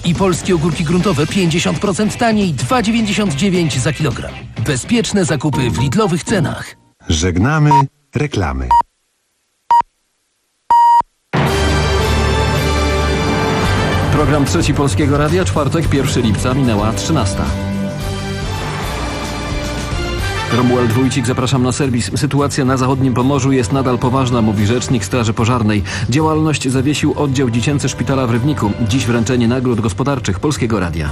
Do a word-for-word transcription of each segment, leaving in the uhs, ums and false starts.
I polskie ogórki gruntowe pięćdziesiąt procent taniej, dwa dziewięćdziesiąt dziewięć za kilogram. Bezpieczne zakupy w Lidlowych cenach. Żegnamy reklamy. Program Trzeci Polskiego Radia, czwartek, pierwszego lipca, minęła trzynasta. Romuald Wójcik, zapraszam na serwis. Sytuacja na zachodnim Pomorzu jest nadal poważna, mówi rzecznik Straży Pożarnej. Działalność zawiesił oddział dziecięcy szpitala w Rybniku. Dziś wręczenie nagród gospodarczych Polskiego Radia.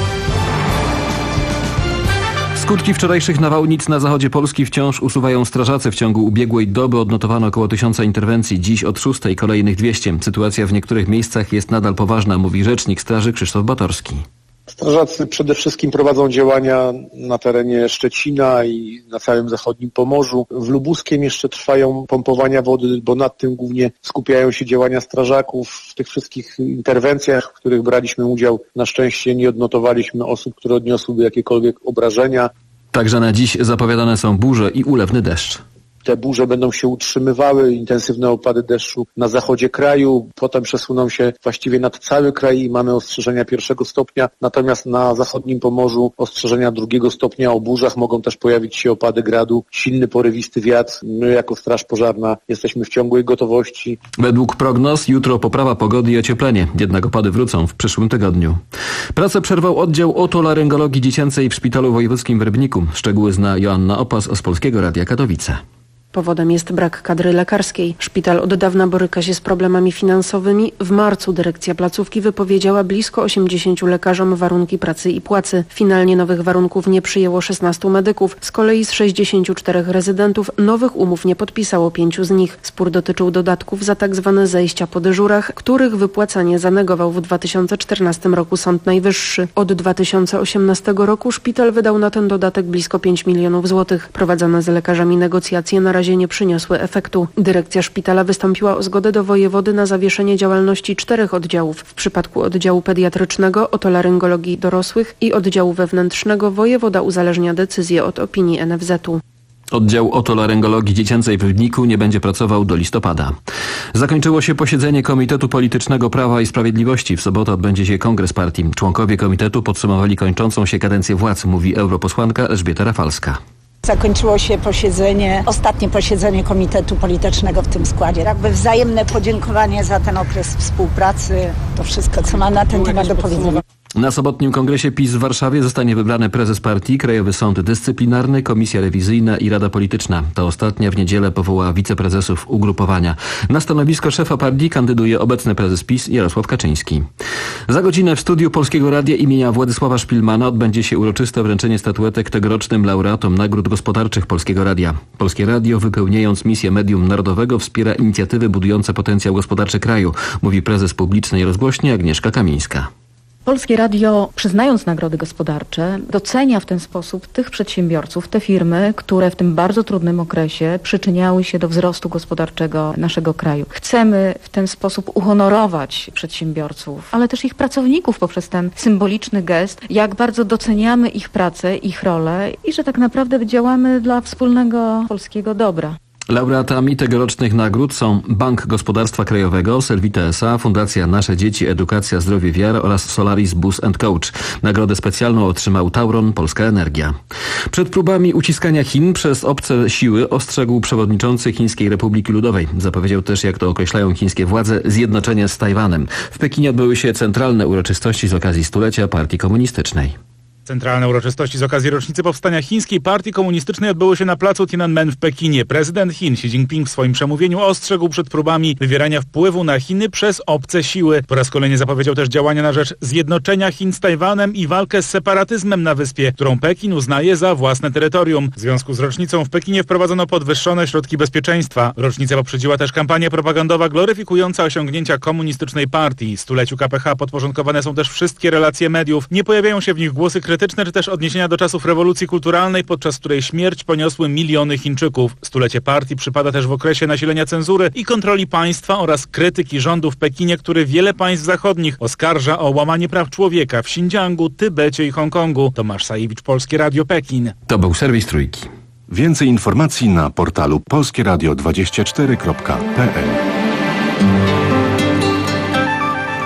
Skutki wczorajszych nawałnic na zachodzie Polski wciąż usuwają strażacy. W ciągu ubiegłej doby odnotowano około tysiąca interwencji. Dziś od szóstej kolejnych dwieście. Sytuacja w niektórych miejscach jest nadal poważna, mówi rzecznik Straży Krzysztof Batorski. Strażacy przede wszystkim prowadzą działania na terenie Szczecina i na całym zachodnim Pomorzu. W Lubuskiem jeszcze trwają pompowania wody, bo nad tym głównie skupiają się działania strażaków. W tych wszystkich interwencjach, w których braliśmy udział, na szczęście nie odnotowaliśmy osób, które odniosłyby jakiekolwiek obrażenia. Także na dziś zapowiadane są burze i ulewny deszcz. Te burze będą się utrzymywały, intensywne opady deszczu na zachodzie kraju, potem przesuną się właściwie nad cały kraj i mamy ostrzeżenia pierwszego stopnia, natomiast na zachodnim Pomorzu ostrzeżenia drugiego stopnia o burzach, mogą też pojawić się opady gradu, silny porywisty wiatr. My jako Straż Pożarna jesteśmy w ciągłej gotowości. Według prognoz jutro poprawa pogody i ocieplenie, jednak opady wrócą w przyszłym tygodniu. Pracę przerwał oddział otolaryngologii dziecięcej w Szpitalu Wojewódzkim w Rybniku. Szczegóły zna Joanna Opas z Polskiego Radia Katowice. Powodem jest brak kadry lekarskiej. Szpital od dawna boryka się z problemami finansowymi. W marcu dyrekcja placówki wypowiedziała blisko osiemdziesięciu lekarzom warunki pracy i płacy. Finalnie nowych warunków nie przyjęło szesnastu medyków. Z kolei z sześćdziesięciu czterech rezydentów nowych umów nie podpisało pięciu z nich. Spór dotyczył dodatków za tak zwane zejścia po dyżurach, których wypłacanie zanegował w dwa tysiące czternastym roku Sąd Najwyższy. Od dwa tysiące osiemnastego roku szpital wydał na ten dodatek blisko pięć milionów złotych. Prowadzone z lekarzami negocjacje na razie nie przyniosły efektu. Dyrekcja szpitala wystąpiła o zgodę do wojewody na zawieszenie działalności czterech oddziałów. W przypadku oddziału pediatrycznego, otolaryngologii dorosłych i oddziału wewnętrznego wojewoda uzależnia decyzję od opinii N F Z u. Oddział otolaryngologii dziecięcej w Rybniku nie będzie pracował do listopada. Zakończyło się posiedzenie Komitetu Politycznego Prawa i Sprawiedliwości. W sobotę odbędzie się kongres partii. Członkowie komitetu podsumowali kończącą się kadencję władz, mówi europosłanka Elżbieta Rafalska. Zakończyło się posiedzenie, ostatnie posiedzenie Komitetu Politycznego w tym składzie. Jakby wzajemne podziękowanie za ten okres współpracy, to wszystko, co mam na ten temat do powiedzenia. Na sobotnim kongresie PiS w Warszawie zostanie wybrany prezes partii, Krajowy Sąd Dyscyplinarny, Komisja Rewizyjna i Rada Polityczna. Ta ostatnia w niedzielę powołała wiceprezesów ugrupowania. Na stanowisko szefa partii kandyduje obecny prezes PiS Jarosław Kaczyński. Za godzinę w studiu Polskiego Radia imienia Władysława Szpilmana odbędzie się uroczyste wręczenie statuetek tegorocznym laureatom nagród gospodarczych Polskiego Radia. Polskie Radio, wypełniając misję medium narodowego, wspiera inicjatywy budujące potencjał gospodarczy kraju, mówi prezes publicznej rozgłośni Agnieszka Kamińska. Polskie Radio, przyznając nagrody gospodarcze, docenia w ten sposób tych przedsiębiorców, te firmy, które w tym bardzo trudnym okresie przyczyniały się do wzrostu gospodarczego naszego kraju. Chcemy w ten sposób uhonorować przedsiębiorców, ale też ich pracowników poprzez ten symboliczny gest, jak bardzo doceniamy ich pracę, ich rolę i że tak naprawdę działamy dla wspólnego polskiego dobra. Laureatami tegorocznych nagród są Bank Gospodarstwa Krajowego, Selvita S A, Fundacja Nasze Dzieci, Edukacja, Zdrowie, Wiara oraz Solaris Bus and Coach. Nagrodę specjalną otrzymał Tauron, Polska Energia. Przed próbami uciskania Chin przez obce siły ostrzegł przewodniczący Chińskiej Republiki Ludowej. Zapowiedział też, jak to określają chińskie władze, zjednoczenie z Tajwanem. W Pekinie odbyły się centralne uroczystości z okazji stulecia Partii Komunistycznej. Centralne uroczystości z okazji rocznicy powstania Chińskiej Partii Komunistycznej odbyły się na placu Tiananmen w Pekinie. Prezydent Chin Xi Jinping w swoim przemówieniu ostrzegł przed próbami wywierania wpływu na Chiny przez obce siły. Po raz kolejny zapowiedział też działania na rzecz zjednoczenia Chin z Tajwanem i walkę z separatyzmem na wyspie, którą Pekin uznaje za własne terytorium. W związku z rocznicą w Pekinie wprowadzono podwyższone środki bezpieczeństwa. Rocznicę poprzedziła też kampania propagandowa gloryfikująca osiągnięcia komunistycznej partii. Stuleciu K P H podporządkowane są też wszystkie relacje mediów. Nie pojawiają się w nich głosy krytyczne czy też odniesienia do czasów rewolucji kulturalnej, podczas której śmierć poniosły miliony Chińczyków. Stulecie partii przypada też w okresie nasilenia cenzury i kontroli państwa oraz krytyki rządu w Pekinie, który wiele państw zachodnich oskarża o łamanie praw człowieka w Xinjiangu, Tybecie i Hongkongu. Tomasz Sajewicz, Polskie Radio, Pekin. To był serwis Trójki. Więcej informacji na portalu polskie radio dwadzieścia cztery kropka p l.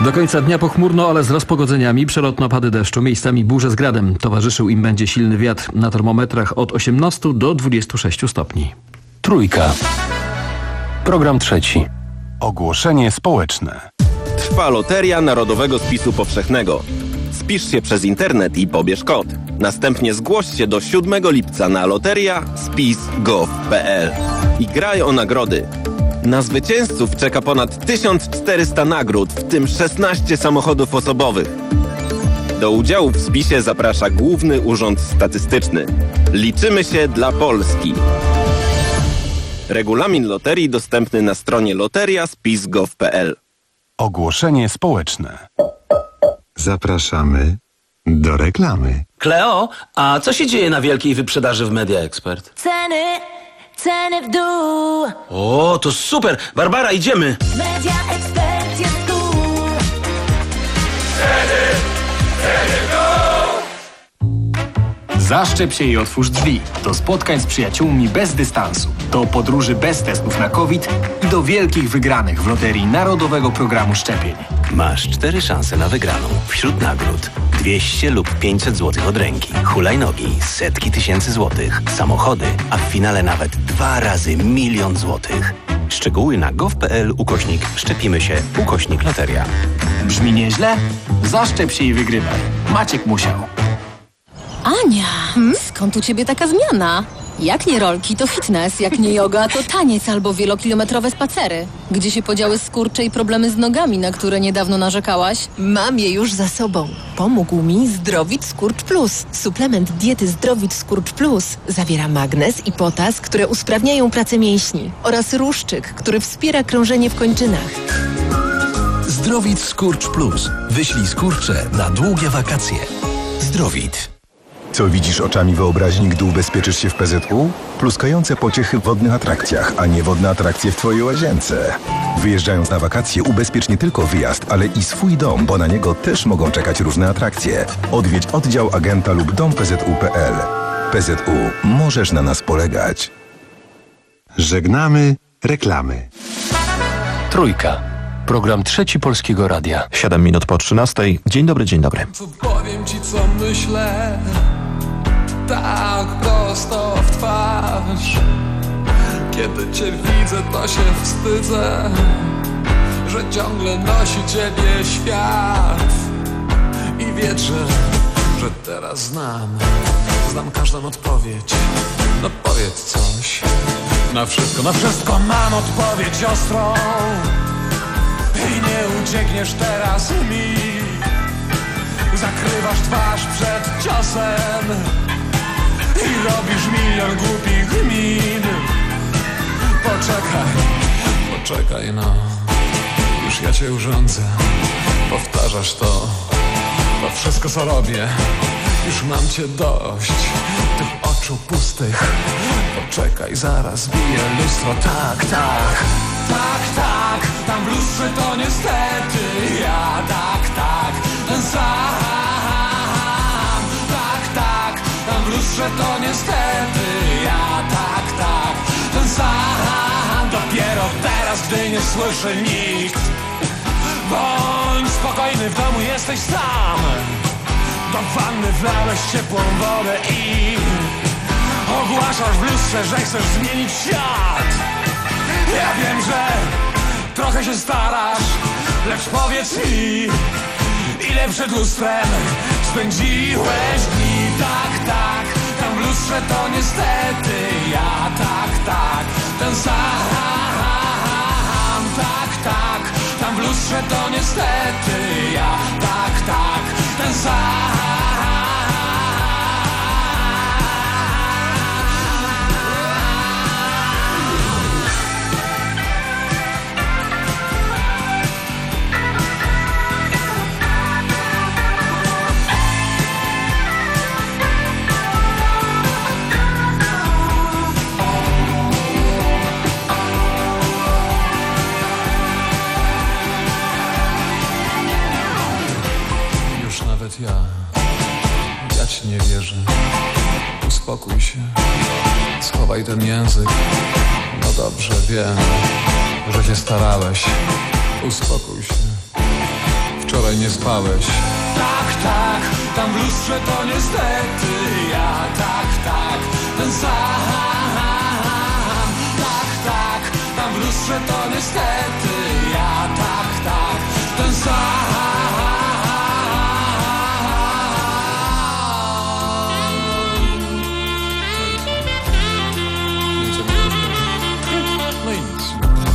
Do końca dnia pochmurno, ale z rozpogodzeniami, przelotne opady deszczu, miejscami burze z gradem. Towarzyszył im będzie silny wiatr na termometrach od osiemnastu do dwudziestu sześciu stopni. Trójka. Program trzeci. Ogłoszenie społeczne. Trwa Loteria Narodowego Spisu Powszechnego. Spisz się przez internet i pobierz kod. Następnie zgłoś się do siódmego lipca na loteria spis kropka gov kropka p l i graj o nagrody. Na zwycięzców czeka ponad tysiąc czterysta nagród, w tym szesnaście samochodów osobowych. Do udziału w spisie zaprasza Główny Urząd Statystyczny. Liczymy się dla Polski. Regulamin loterii dostępny na stronie loteria spis kropka gov kropka p l. Ogłoszenie społeczne. Zapraszamy do reklamy. Kleo, a co się dzieje na wielkiej wyprzedaży w Media Expert? Ceny, ceny w dół. O, to super! Barbara, idziemy! Media Expert jest tu. Ceny, ceny w dół. Zaszczep się i otwórz drzwi. Do spotkań z przyjaciółmi bez dystansu. Do podróży bez testów na COVID i do wielkich wygranych w loterii Narodowego Programu Szczepień. Masz cztery szanse na wygraną. Wśród nagród dwieście lub pięćset złotych od ręki, hulajnogi, setki tysięcy złotych, samochody, a w finale nawet dwa razy milion złotych. Szczegóły na gov.pl ukośnik szczepimy się ukośnik loteria. Brzmi nieźle? Zaszczep się i wygrywaj. Maciek musiał. Ania, hmm? skąd u ciebie taka zmiana? Jak nie rolki, to fitness, jak nie yoga, to taniec albo wielokilometrowe spacery. Gdzie się podziały skurcze i problemy z nogami, na które niedawno narzekałaś? Mam je już za sobą. Pomógł mi Zdrowit Skurcz Plus. Suplement diety Zdrowit Skurcz Plus zawiera magnez i potas, które usprawniają pracę mięśni, oraz ruszczyk, który wspiera krążenie w kończynach. Zdrowit Skurcz Plus. Wyślij skurcze na długie wakacje. Zdrowit. Co widzisz oczami wyobraźni, gdy ubezpieczysz się w P Z U? Pluskające pociechy w wodnych atrakcjach, a nie wodne atrakcje w Twojej łazience. Wyjeżdżając na wakacje, ubezpiecz nie tylko wyjazd, ale i swój dom, bo na niego też mogą czekać różne atrakcje. Odwiedź oddział agenta lub dom p z u kropka p l. P Z U. Możesz na nas polegać. Żegnamy reklamy. Trójka. Program trzeci Polskiego Radia. Siedem minut po trzynastej. Dzień dobry, dzień dobry. Powiem ci, co myślę, tak prosto w twarz. Kiedy cię widzę, to się wstydzę, że ciągle nosi ciebie świat. I wierzę, że teraz znam, znam każdą odpowiedź. No powiedz coś. Na wszystko, na wszystko mam odpowiedź ostrą. I nie uciekniesz teraz mi. Zakrywasz twarz przed ciosem i robisz milion głupich min. Poczekaj, poczekaj no, już ja cię urządzę. Powtarzasz to, to wszystko co robię. Już mam cię dość, tych oczu pustych. Poczekaj, zaraz bije lustro, tak, tak. Tak, tak, tam w lustrze to niestety ja, tak, tak, ten sam. Tak, tak, tam w lustrze to niestety ja, tak, tak, ten sam. Dopiero teraz, gdy nie słyszy nikt, bądź spokojny, w domu jesteś sam. Do wanny wlałeś ciepłą wodę i ogłaszasz w lustrze, że chcesz zmienić świat. Ja wiem, że trochę się starasz, lecz powiedz mi, ile przed lustrem spędziłeś dni. Tak, tak, tam w lustrze to niestety ja, tak, tak, ten sam. Tak, tak, tam w lustrze to niestety ja, tak, tak, ten sam. Ja, ja ci nie wierzę. Uspokój się, schowaj ten język. No dobrze, wiem, że się starałeś. Uspokój się. wczoraj nie spałeś. Tak, tak, tam w lustrze to niestety ja. Tak, tak, ten sam. Tak, tak, tam w lustrze to niestety ja. Tak, tak, ten sam. No i nic.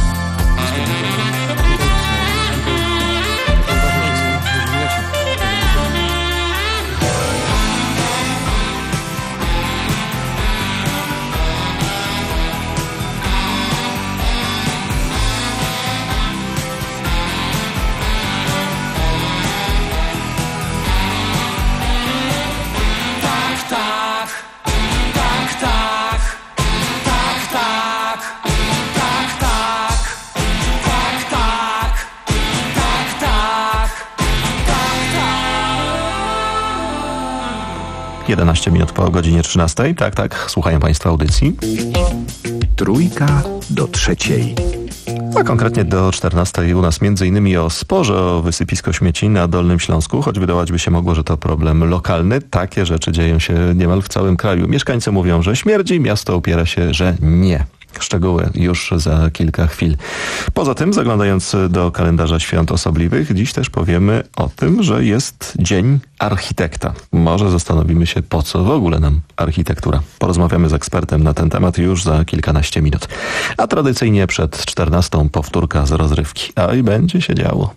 jedenaście minut po godzinie trzynastej. Tak, tak, słuchają Państwo audycji. Trójka do trzeciej. A konkretnie do czternastej u nas między innymi o sporze o wysypisko śmieci na Dolnym Śląsku, choć wydawać by się mogło, że to problem lokalny. Takie rzeczy dzieją się niemal w całym kraju. Mieszkańcy mówią, że śmierdzi, miasto upiera się, że nie. Szczegóły już za kilka chwil. Poza tym, zaglądając do kalendarza świąt osobliwych, dziś też powiemy o tym, że jest Dzień Architekta. Może zastanowimy się, po co w ogóle nam architektura. Porozmawiamy z ekspertem na ten temat już za kilkanaście minut. A tradycyjnie przed czternastą powtórka z rozrywki. A i będzie się działo.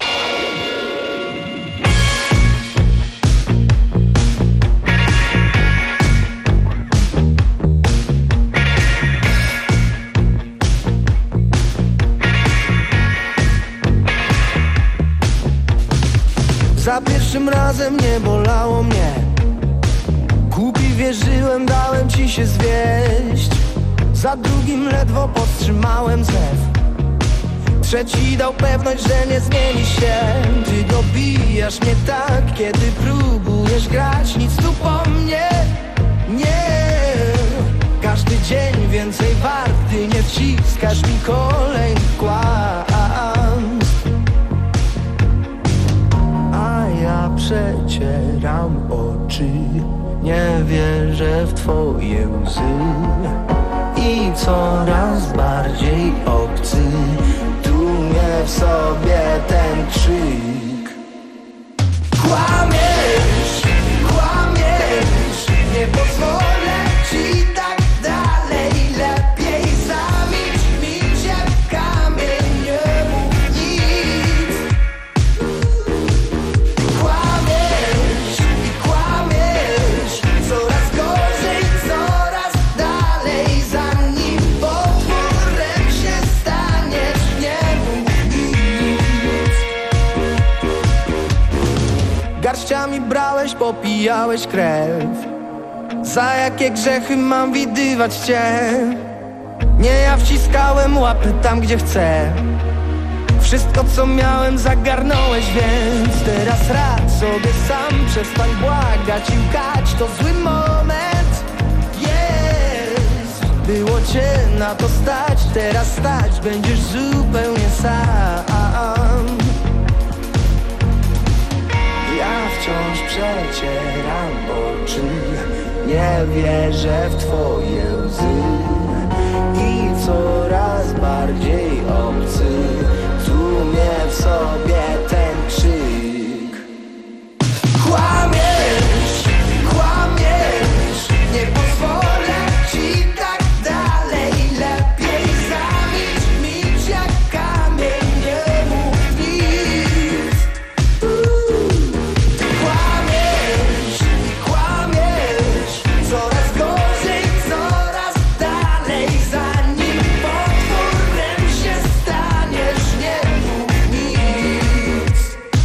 Za pierwszym razem nie bolało mnie. Głupi wierzyłem, dałem ci się zwieść. Za drugim ledwo powstrzymałem zew. Trzeci dał pewność, że nie zmieni się. Ty dobijasz mnie tak, kiedy próbujesz grać. Nic tu po mnie nie. Każdy dzień więcej warty, nie wciskasz mi kolejnych kłamstw. Ja przecieram oczy, nie wierzę w twoje łzy i coraz bardziej obcy tu mnie w sobie ten krzyk. Kłamiesz, kłamiesz, nie pozwolę ci tak dalej. Lepiej zamilcz, milcz jak kamień, nie mów nic. Kłamiesz i kłamiesz, coraz gorzej, coraz dalej. Zanim potworem się staniesz, nie mów nic. Garściami brałeś, popijałeś krew. Za jakie grzechy mam widywać cię? Nie, ja wciskałem łapy tam, gdzie chcę. Wszystko, co miałem, zagarnąłeś, więc teraz rad sobie sam. Przestań błagać i łkać, to zły moment. Jest, było cię na to stać. Teraz stać będziesz zupełnie sam. Ja wciąż przecieram oczy, nie wierzę w twoje łzy i coraz bardziej obcy tu mnie w sobie ten krzyk. Kłamiesz, kłamiesz, nie pozwolę ci tak dalej. Lepiej zamilcz, milcz jak kamień, nie mów nic. Kłamiesz i kłamiesz, coraz gorzej, coraz dalej. Zanim potworem się staniesz, nie mów nic.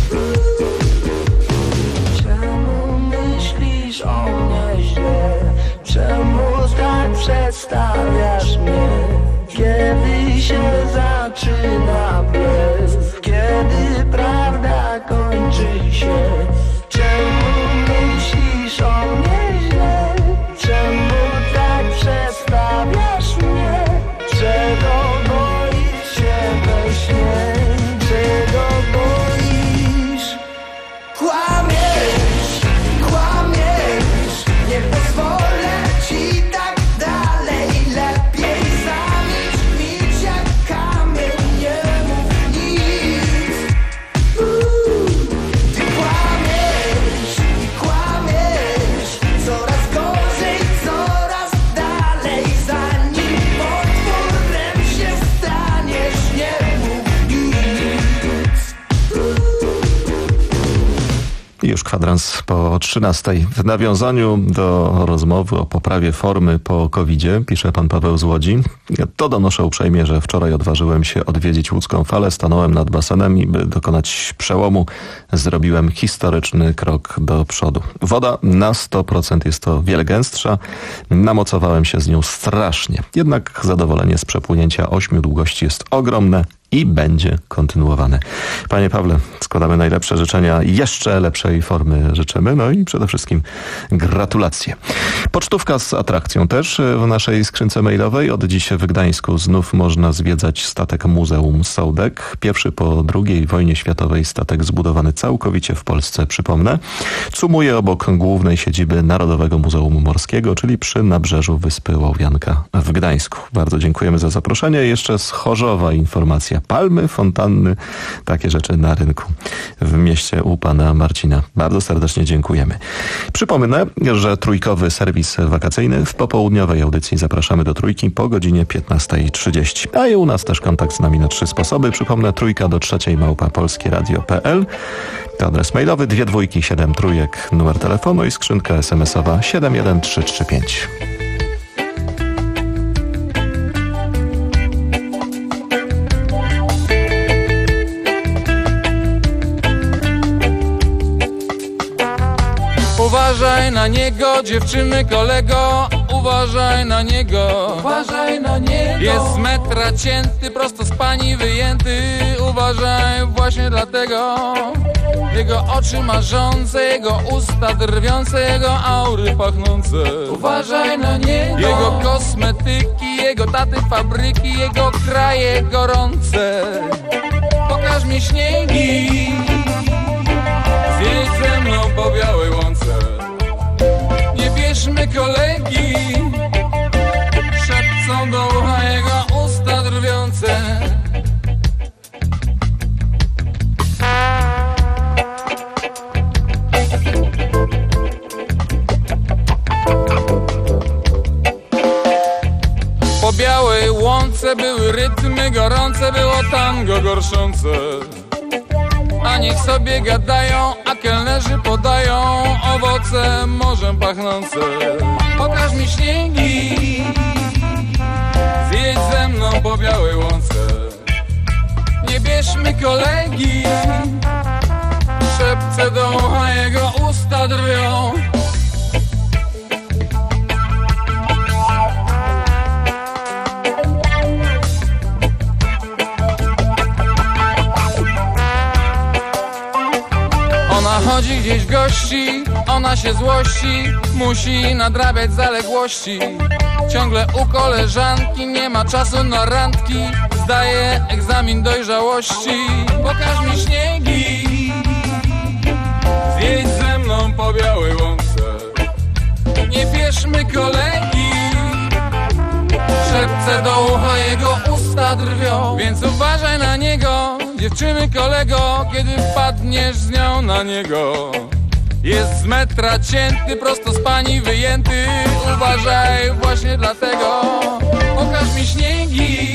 Czemu myślisz o mnie źle? Czemu tak przedstawiasz mnie? Kiedy się zaczyna blef? Kiedy prawda kończy się? Czemu myślisz o mnie źle? Czemu tak przedstawiasz mnie? Czego boisz się we śnie? Czego boisz? Już kwadrans po trzynastej. W nawiązaniu do rozmowy o poprawie formy po kowidzie, pisze pan Paweł z Łodzi, to donoszę uprzejmie, że wczoraj odważyłem się odwiedzić łódzką falę, stanąłem nad basenem i by dokonać przełomu zrobiłem historyczny krok do przodu. Woda na sto procent jest to wiele gęstsza, namocowałem się z nią strasznie. Jednak zadowolenie z przepłynięcia ośmiu długości jest ogromne i będzie kontynuowane. Panie Pawle, składamy najlepsze życzenia, jeszcze lepszej formy życzymy, no i przede wszystkim gratulacje. Pocztówka z atrakcją też w naszej skrzynce mailowej. Od dziś w Gdańsku znów można zwiedzać statek Muzeum Sołdek. Pierwszy po drugiej wojnie światowej statek zbudowany całkowicie w Polsce, przypomnę. Cumuje obok głównej siedziby Narodowego Muzeum Morskiego, czyli przy nabrzeżu Wyspy Łowianka w Gdańsku. Bardzo dziękujemy za zaproszenie. Jeszcze z Chorzowa informacja. Palmy, fontanny, takie rzeczy na rynku w mieście u pana Marcina. Bardzo serdecznie dziękujemy. Przypomnę, że trójkowy serwis wakacyjny w popołudniowej audycji zapraszamy do trójki po godzinie piętnasta trzydzieści. A i u nas też kontakt z nami na trzy sposoby. Przypomnę, trójka do trzeciej małpa polskieradio kropka p l. To adres mailowy, dwie dwójki, siedem trójek, numer telefonu i skrzynka es em esowa siedem jeden trzy trzy pięć. Uważaj na niego, dziewczyny, kolego, uważaj na niego. Uważaj na niego. Jest z metra cięty, prosto z pani wyjęty. Uważaj właśnie dlatego. Jego oczy marzące, jego usta drwiące, jego aury pachnące. Uważaj na niego. Jego kosmetyki, jego taty fabryki, jego kraje gorące. Pokaż mi śniegi, zjedź ze mną po białej łące. Nie bierzmy kolegi, szepcą do ucha jego usta drwiące. Po białej łące były rytmy gorące, było tango gorszące. A niech sobie gadają, a kelnerzy podają owoce morzem pachnące. Pokaż mi śniegi, zjedź ze mną po białej łące. Nie bierzmy kolegi, szepce do ucha jego usta drwią. Chodzi gdzieś gości, ona się złości, musi nadrabiać zaległości. Ciągle u koleżanki, nie ma czasu na randki, zdaje egzamin dojrzałości. Pokaż mi śniegi, zjedź ze mną po białej łące. Nie bierzmy kolegi, szepce do ucha jego usta drwią. Więc uważaj na niego, dziewczyny, kolego, kiedy wpadniesz z nią na niego. Jest z metra cięty, prosto z pani wyjęty. Uważaj właśnie dlatego. Pokaż mi śniegi,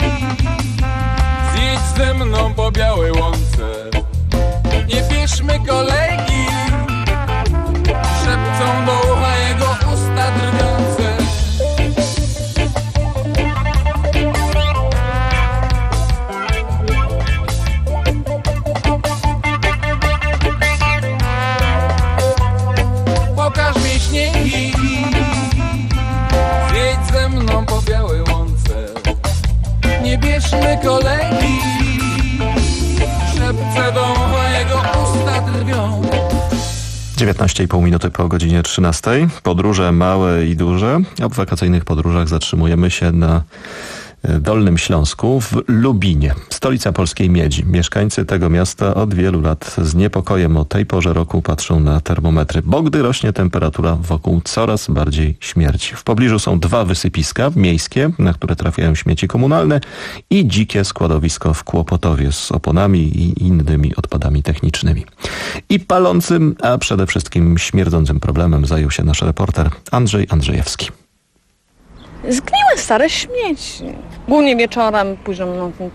zjedź ze mną po białej łące. Nie bierzmy kolegi, szepcą do ucha jego usta drwiące. Pokaż mi śniegi, zjedź ze mną po białej łące. Nie bierzmy kolegi, szepce do ucha jego usta drwią. dziewiętnaście i pół minuty po godzinie trzynastej. Podróże małe i duże. A w wakacyjnych podróżach zatrzymujemy się na Dolnym Śląsku, w Lubinie, stolica polskiej miedzi. Mieszkańcy tego miasta od wielu lat z niepokojem o tej porze roku patrzą na termometry, bo gdy rośnie temperatura, wokół coraz bardziej śmierci. W pobliżu są dwa wysypiska miejskie, na które trafiają śmieci komunalne, i dzikie składowisko w Kłopotowie z oponami i innymi odpadami technicznymi. I palącym, a przede wszystkim śmierdzącym problemem zajął się nasz reporter Andrzej Andrzejewski. Zgniłe stare śmieci. Głównie wieczorem, późną nocą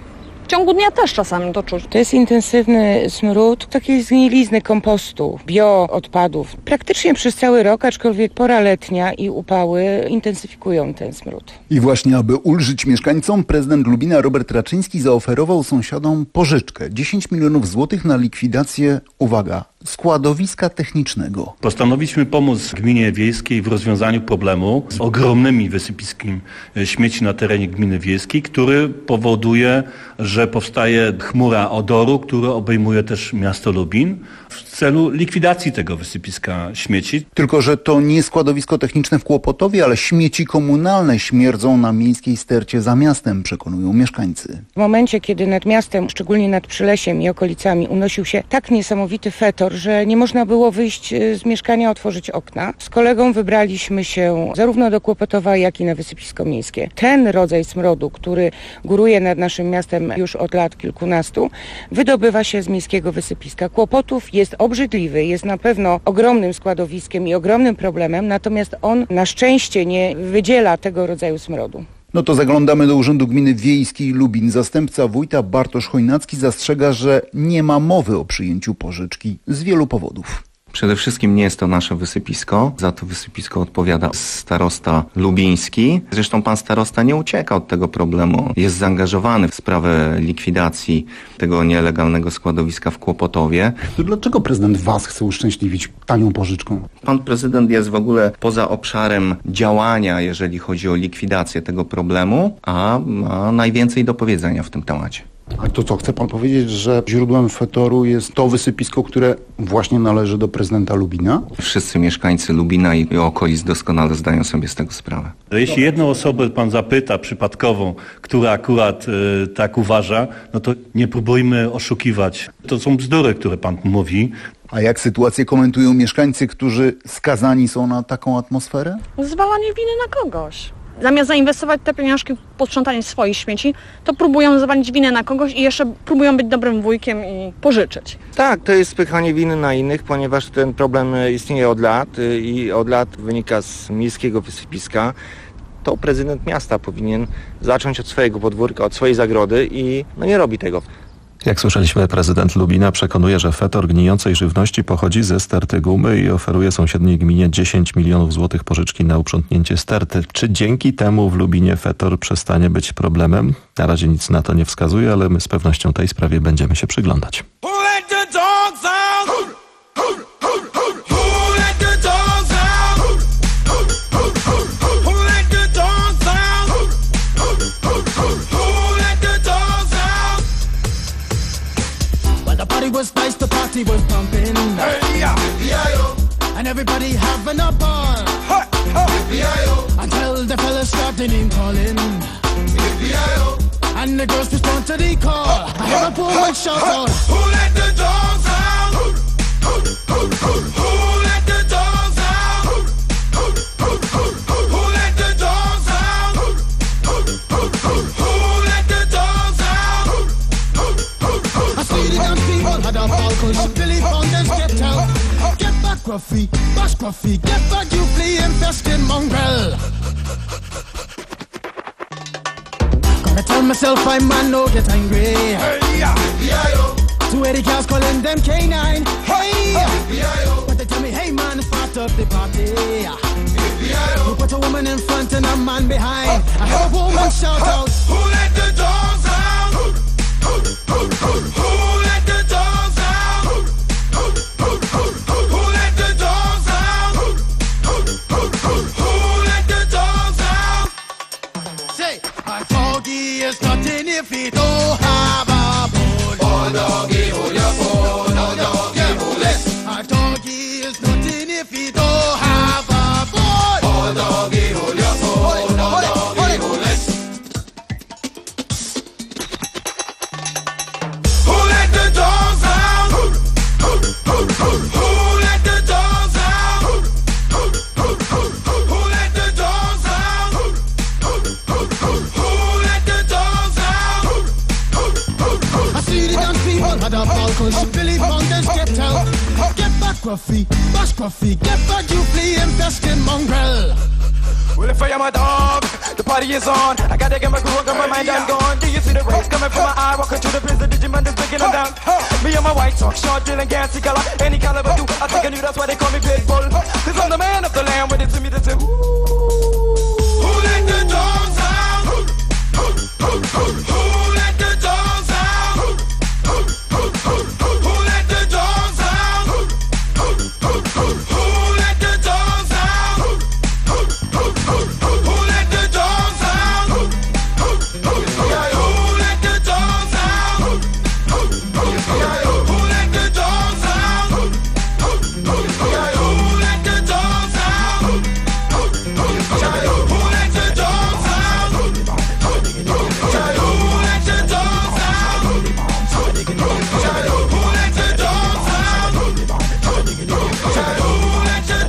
ciągu dnia też czasami to czuć. To jest intensywny smród takiej zgnilizny kompostu, bioodpadów. Praktycznie przez cały rok, aczkolwiek pora letnia i upały intensyfikują ten smród. I właśnie aby ulżyć mieszkańcom, prezydent Lubina Robert Raczyński zaoferował sąsiadom pożyczkę. dziesięć milionów złotych na likwidację, uwaga, składowiska technicznego. Postanowiliśmy pomóc gminie wiejskiej w rozwiązaniu problemu z ogromnymi wysypiskiem śmieci na terenie gminy wiejskiej, który powoduje, że powstaje chmura odoru, który obejmuje też miasto Lubin w celu likwidacji tego wysypiska śmieci. Tylko że to nie składowisko techniczne w Kłopotowie, ale śmieci komunalne śmierdzą na miejskiej stercie za miastem, przekonują mieszkańcy. W momencie, kiedy nad miastem, szczególnie nad Przylesiem i okolicami, unosił się tak niesamowity fetor, że nie można było wyjść z mieszkania, otworzyć okna. Z kolegą wybraliśmy się zarówno do Kłopotowa, jak i na wysypisko miejskie. Ten rodzaj smrodu, który góruje nad naszym miastem już od lat kilkunastu, wydobywa się z miejskiego wysypiska. Kłopotów jest obrzydliwy, jest na pewno ogromnym składowiskiem i ogromnym problemem, natomiast on na szczęście nie wydziela tego rodzaju smrodu. No to zaglądamy do Urzędu Gminy Wiejskiej Lubin. Zastępca wójta Bartosz Chojnacki zastrzega, że nie ma mowy o przyjęciu pożyczki z wielu powodów. Przede wszystkim nie jest to nasze wysypisko. Za to wysypisko odpowiada starosta lubiński. Zresztą pan starosta nie ucieka od tego problemu. Jest zaangażowany w sprawę likwidacji tego nielegalnego składowiska w Kłopotowie. To dlaczego prezydent was chce uszczęśliwić tanią pożyczką? Pan prezydent jest w ogóle poza obszarem działania, jeżeli chodzi o likwidację tego problemu, a ma najwięcej do powiedzenia w tym temacie. A to co, chce pan powiedzieć, że źródłem fetoru jest to wysypisko, które właśnie należy do prezydenta Lubina? Wszyscy mieszkańcy Lubina i okolic doskonale zdają sobie z tego sprawę. Jeśli jedną osobę pan zapyta przypadkową, która akurat y, tak uważa, no to nie próbujmy oszukiwać. To są bzdury, które pan mówi. A jak sytuację komentują mieszkańcy, którzy skazani są na taką atmosferę? Zwalanie winy na kogoś. Zamiast zainwestować te pieniążki w posprzątanie swoich śmieci, to próbują zawalić winę na kogoś i jeszcze próbują być dobrym wujkiem i pożyczyć. Tak, to jest spychanie winy na innych, ponieważ ten problem istnieje od lat i od lat wynika z miejskiego wysypiska. To prezydent miasta powinien zacząć od swojego podwórka, od swojej zagrody i no nie robi tego. Jak słyszeliśmy, prezydent Lubina przekonuje, że fetor gnijącej żywności pochodzi ze sterty gumy i oferuje sąsiedniej gminie dziesięć milionów złotych pożyczki na uprzątnięcie sterty. Czy dzięki temu w Lubinie fetor przestanie być problemem? Na razie nic na to nie wskazuje, ale my z pewnością tej sprawie będziemy się przyglądać. Was nice, the party was pumping. Hey, yeah, yeah, and everybody having a ball. Hey, hey, yeah, until the fellas started name calling. Yeah, and the girls respond to the call. I hear a poor one shout out. Who let the dogs out? Who, who, who, who, who let the dogs out? Who, who, who, who, who let the dogs out? Who, who, who, who, who let the dogs out? Who, who, who, who, I see the young people had a ball cause Billy Fountains kept out. Get back, Gruffy, bash Gruffy, get back, you flea infested mongrel. Gonna tell myself I'm man, no get angry. Hey, yeah, yeah, two eighty cars calling them K nine. Hey, yeah, but they tell me, hey man, start up the party. You put a woman in front and a man behind. I heard a woman shout out, who let the dogs out? Who, who, who, who, who let the dogs out? Who, who, who, who, who let the dogs out? Who, who, who, who, who let the dogs out? Say, a doggy is nothing if he don't have a bone. Oh doggy, hold your bone. Oh doggy, hold it. A doggy is nothing if he don't have a bone. Oh doggy, hold your bone. Oh doggy, hold it. Who let the dogs out? Who, who, who, who, who let the dogs out? Who, who, who, who, who let the dogs out? Who, who, who, who, who let the dogs out? Who, who, who, who. I see the young people had a ball cause Billy Fountains kept out. Get back, Gruffy, bash Gruffy, get back, you flea infested mongrel. Well, if I am a dog, the party is on. I gotta get my crew on, got my mind, I'm gone. Do you see the rays coming from my eye? Walking through the prison, Digimon is breaking them down. Me and my white talk, short, drill and gassy color. Any caliber do, I think I knew that's why they call me Pitbull. Cause I'm the man of the land, when it's to me, that's a ooh. Who let the dogs out? Who, who, who, who, who let the dogs out? Who, who, who, who, who let the dogs out? Who, who, who, who, who let the dogs out? Who, who, who, who, who let the dogs out? Who, who, who, who, who let the dogs out? Who, who, who, who, who let the dogs out? Who, who, who, who, who let the dogs out? Who, who, who, who, who let the dogs out? Who, who, who, who let the dogs out? Who, who, who, who let the dogs out? Who, who, who let the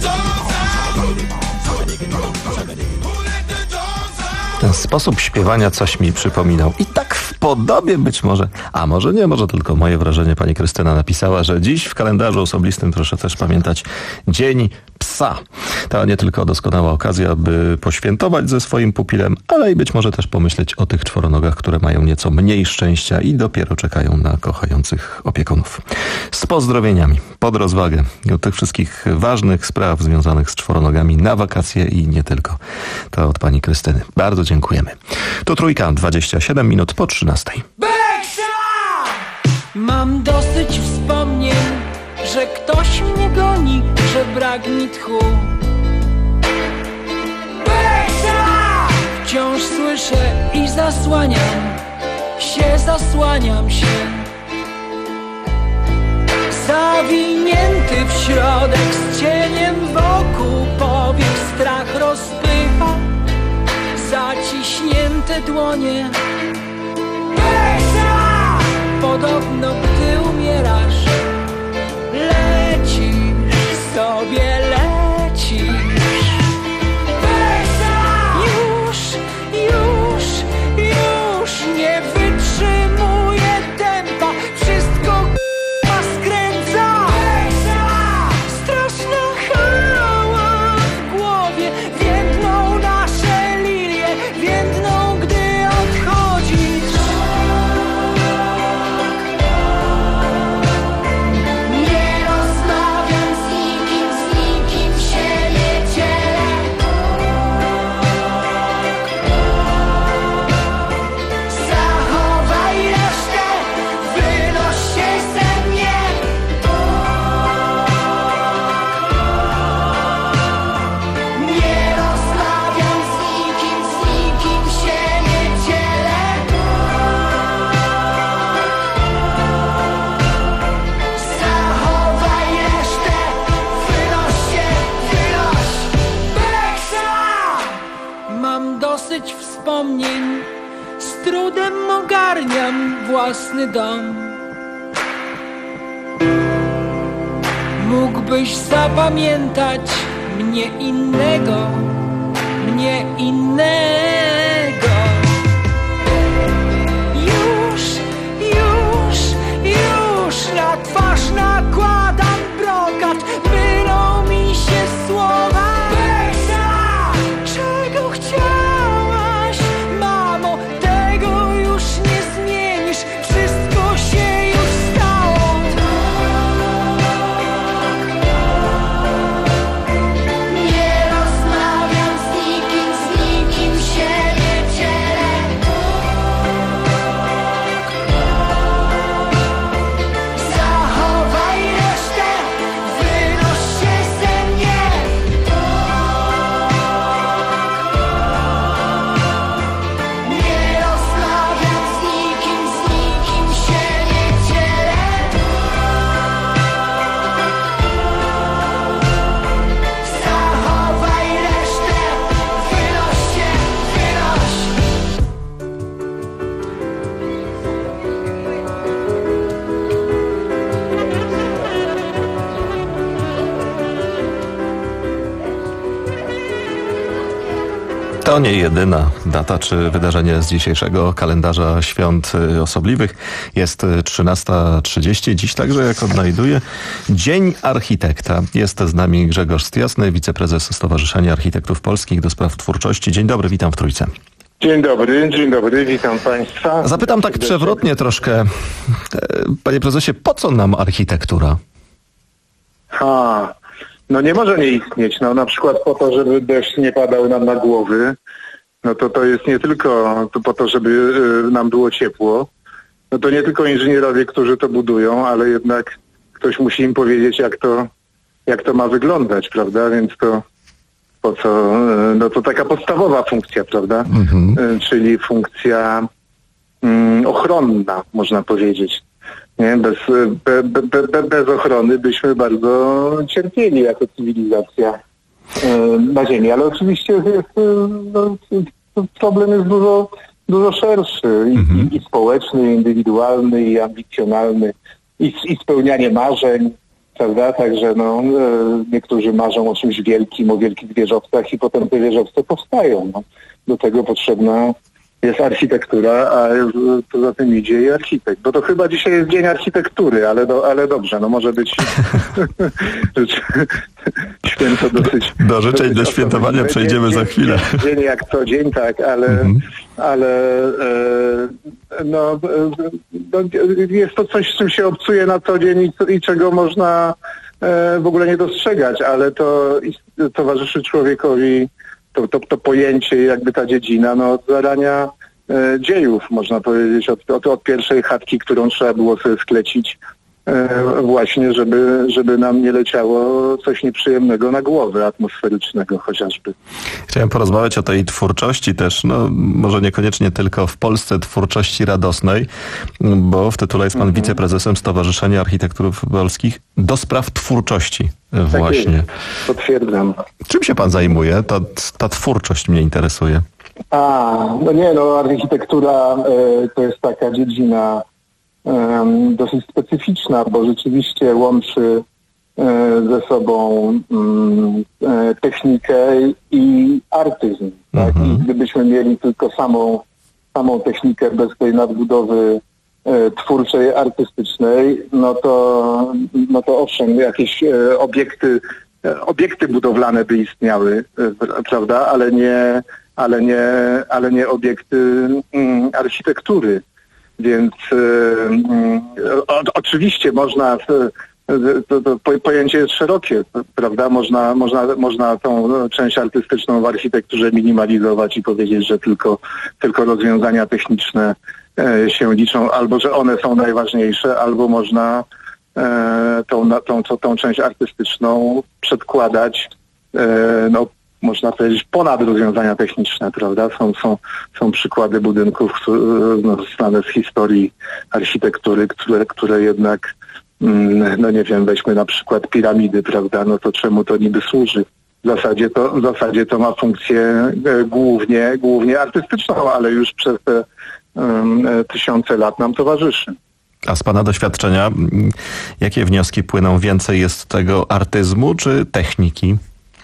dogs out? Ten sposób śpiewania coś mi przypominał. I tak w podobie być może, a może nie, może tylko moje wrażenie. Pani Krystyna napisała, że dziś w kalendarzu osobistym proszę też pamiętać Dzień Psa. To nie tylko doskonała okazja, by poświętować ze swoim pupilem, ale i być może też pomyśleć o tych czworonogach, które mają nieco mniej szczęścia i dopiero czekają na kochających opiekunów. Z pozdrowieniami, pod rozwagę i od tych wszystkich ważnych spraw związanych z czworonogami na wakacje i nie tylko. To od pani Krystyny. Bardzo dziękujemy. Tu Trójka, dwadzieścia siedem minut po trzynastej. Mam dosyć wspomnień, że ktoś mnie goni, że brak mi tchu. Wciąż słyszę i zasłaniam się, zasłaniam się. Zawinięty w środek z cieniem wokół, powiek strach rozpycha zaciśnięte dłonie. Podobno gdy umierasz, lecisz sobie, lecisz. Już, już, już nie wytrzymuję tempa, wszystko k***a skręca. Straszna chała w głowie, więdną nasze lilie, więdną gdy odchodzisz. Wspomnień, z trudem ogarniam własny dom. Mógłbyś zapamiętać mnie innego, mnie innego. Już, już, już na twarz nakładam brokat, mylą mi się słowa. Czego chciałaś, mamo? Tego już nie zmienisz, wszystko się już stało. Nie rozmawiam z nikim, z nikim się nie dzielę. To nie jedyna data czy wydarzenie z dzisiejszego kalendarza świąt osobliwych. Jest trzynasta trzydzieści. Dziś także, jak odnajduję, Dzień Architekta. Jest z nami Grzegorz Stjasny, wiceprezes Stowarzyszenia Architektów Polskich do Spraw Twórczości. Dzień dobry, witam w Trójce. Dzień dobry, dzień dobry, witam Państwa. Zapytam tak przewrotnie troszkę. Panie prezesie, po co nam architektura? Ha, no nie może nie istnieć. No na przykład po to, żeby deszcz nie padał nam na głowy. No to to jest nie tylko to po to, żeby y, nam było ciepło. No to nie tylko inżynierowie, którzy to budują, ale jednak ktoś musi im powiedzieć, jak to, jak to ma wyglądać, prawda? Więc to po co, y, no to taka podstawowa funkcja, prawda? Mhm. Y, czyli funkcja y, ochronna, można powiedzieć. Nie? Bez, be, be, be, bez ochrony byśmy bardzo cierpieli jako cywilizacja y, na Ziemi. Ale oczywiście jest, no, problem jest dużo, dużo szerszy i, mhm. i, i społeczny, i indywidualny, i ambicjonalny, i, i spełnianie marzeń, prawda? Także no, y, niektórzy marzą o czymś wielkim, o wielkich wieżowcach i potem te wieżowce powstają. No. Do tego potrzebna jest architektura, a poza tym idzie i architekt. Bo to chyba dzisiaj jest Dzień Architektury, ale, do, ale dobrze, no może być święto dosyć... Do życzeń, do świętowania przejdziemy dzień, za chwilę. Dzień, dzień jak co dzień, tak, ale, mhm. ale e, no, no, jest to coś, z czym się obcuje na co dzień i, i czego można e, w ogóle nie dostrzegać, ale to towarzyszy człowiekowi To, to, to pojęcie, jakby ta dziedzina, no od zarania e, dziejów, można powiedzieć, od, od, od pierwszej chatki, którą trzeba było sobie sklecić e, właśnie, żeby, żeby nam nie leciało coś nieprzyjemnego na głowę, atmosferycznego chociażby. Chciałem porozmawiać o tej twórczości też, no może niekoniecznie tylko w Polsce twórczości radosnej, bo w tytule jest pan mhm. wiceprezesem Stowarzyszenia Architektów Polskich do Spraw Twórczości. Właśnie. Tak, potwierdzam. Czym się pan zajmuje? Ta, ta twórczość mnie interesuje. A, no nie, no architektura e, to jest taka dziedzina e, dosyć specyficzna, bo rzeczywiście łączy e, ze sobą mm, e, technikę i artyzm. Tak? Mhm. I gdybyśmy mieli tylko samą, samą technikę bez tej nadbudowy twórczej, artystycznej, no to, no to owszem, jakieś e, obiekty, e, obiekty budowlane by istniały, e, prawda, ale nie, ale nie, ale nie obiekty mm, architektury. Więc e, o, oczywiście można, to, to pojęcie jest szerokie, prawda, można, można, można tą część artystyczną w architekturze minimalizować i powiedzieć, że tylko, tylko rozwiązania techniczne się liczą, albo że one są najważniejsze, albo można e, tą, tą, tą, tą część artystyczną przedkładać, e, no można powiedzieć, ponad rozwiązania techniczne, prawda? Są, są, są przykłady budynków no, znane z historii architektury, które, które jednak, mm, no nie wiem, weźmy na przykład piramidy, prawda? No to czemu to niby służy? W zasadzie to, w zasadzie to ma funkcję e, głównie, głównie artystyczną, ale już przez te tysiące lat nam towarzyszy. A z pana doświadczenia, jakie wnioski płyną? Więcej jest tego artyzmu czy techniki?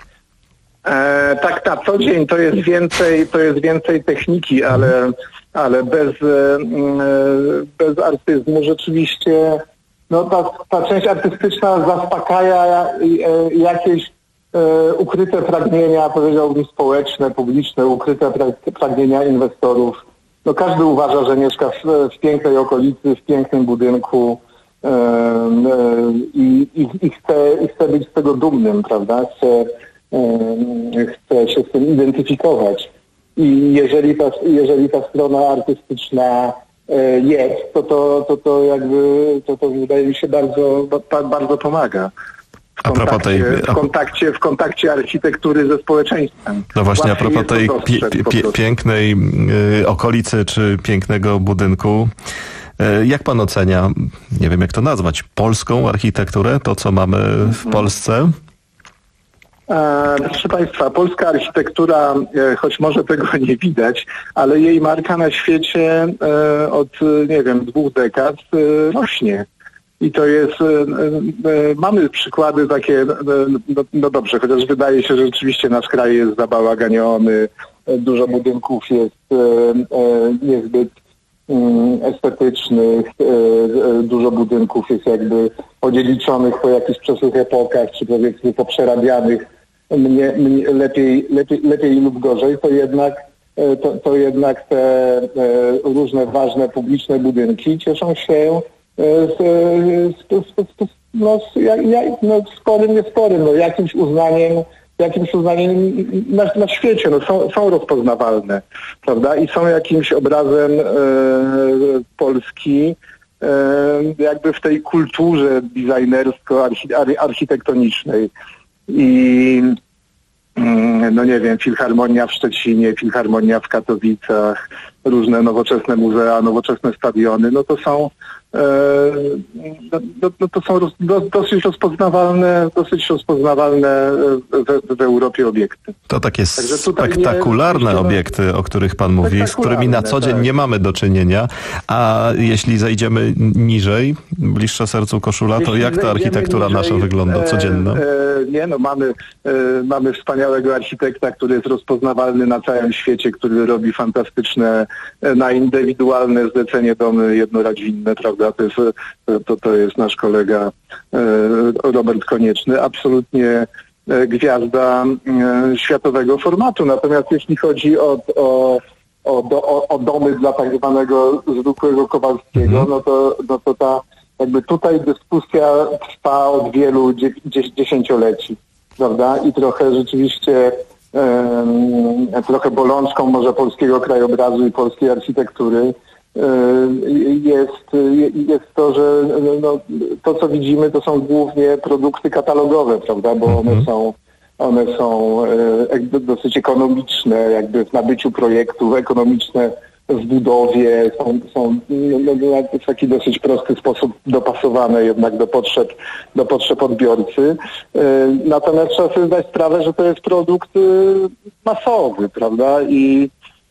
E, tak, na co dzień to jest więcej, to jest więcej techniki, ale, ale bez, e, bez artyzmu rzeczywiście no ta, ta część artystyczna zaspokaja jakieś e, ukryte pragnienia, powiedziałbym społeczne, publiczne, ukryte pragnienia inwestorów. No każdy uważa, że mieszka w, w pięknej okolicy, w pięknym budynku e, e, i, i, chce, i chce być z tego dumnym, prawda? Chce, e, chce się z tym identyfikować. I jeżeli ta, jeżeli ta strona artystyczna e, jest, to to, to, to jakby to, to wydaje mi się bardzo, bardzo pomaga. W kontakcie, tej, a... w, kontakcie, w kontakcie architektury ze społeczeństwem. No właśnie, Łatwiej a propos tej pie, pie, pięknej y, okolicy czy pięknego budynku, y, jak pan ocenia, nie wiem jak to nazwać, polską architekturę, to co mamy w mhm. Polsce? E, proszę Państwa, polska architektura, e, choć może tego nie widać, ale jej marka na świecie e, od, nie wiem, dwóch dekad e, rośnie. I to jest, e, e, mamy przykłady takie, e, no, no dobrze, chociaż wydaje się, że rzeczywiście nasz kraj jest zabałaganiony, dużo budynków jest e, e, niezbyt mm, estetycznych, e, e, dużo budynków jest jakby odzieliczonych po jakichś przeszłych epokach, czy powiedzmy poprzerabianych mnie, mnie, lepiej, lepiej, lepiej lub gorzej, to jednak To, to jednak te e, różne ważne publiczne budynki cieszą się e, z, z, z, z, no, z, jak, jak, no, sporym, niesporym, no, jakimś uznaniem, jakimś uznaniem na, na świecie, no, są, są rozpoznawalne, prawda? I są jakimś obrazem e, Polski e, jakby w tej kulturze designersko-architektonicznej. I no nie wiem, Filharmonia w Szczecinie, Filharmonia w Katowicach, różne nowoczesne muzea, nowoczesne stadiony, no to są e, no, no to są roz, do, dosyć rozpoznawalne, dosyć rozpoznawalne w, w Europie obiekty. To takie spektakularne nie, obiekty, o których pan mówi, z którymi na co dzień tak. nie mamy do czynienia, a jeśli zejdziemy niżej, bliższe sercu koszula, to jeśli jak ta architektura niżej, nasza wygląda codzienna? E, e, nie, no mamy, e, mamy wspaniałego architekta, który jest rozpoznawalny na całym świecie, który robi fantastyczne, na indywidualne zlecenie domy jednorodzinne, prawda? To jest, to, to jest nasz kolega Robert Konieczny, absolutnie gwiazda światowego formatu. Natomiast jeśli chodzi o, o, o, o, o domy dla tak zwanego zwykłego Kowalskiego, no to, no to ta jakby tutaj dyskusja trwa od wielu dziesięcioleci, prawda? I trochę rzeczywiście trochę bolączką może polskiego krajobrazu i polskiej architektury jest, jest to, że no, to co widzimy to są głównie produkty katalogowe, prawda, bo one są one są jakby dosyć ekonomiczne jakby w nabyciu projektów, ekonomiczne w budowie, są, są no, w taki dosyć prosty sposób dopasowane jednak do potrzeb, do potrzeb odbiorcy. Natomiast trzeba sobie zdać sprawę, że to jest produkt masowy, prawda? I,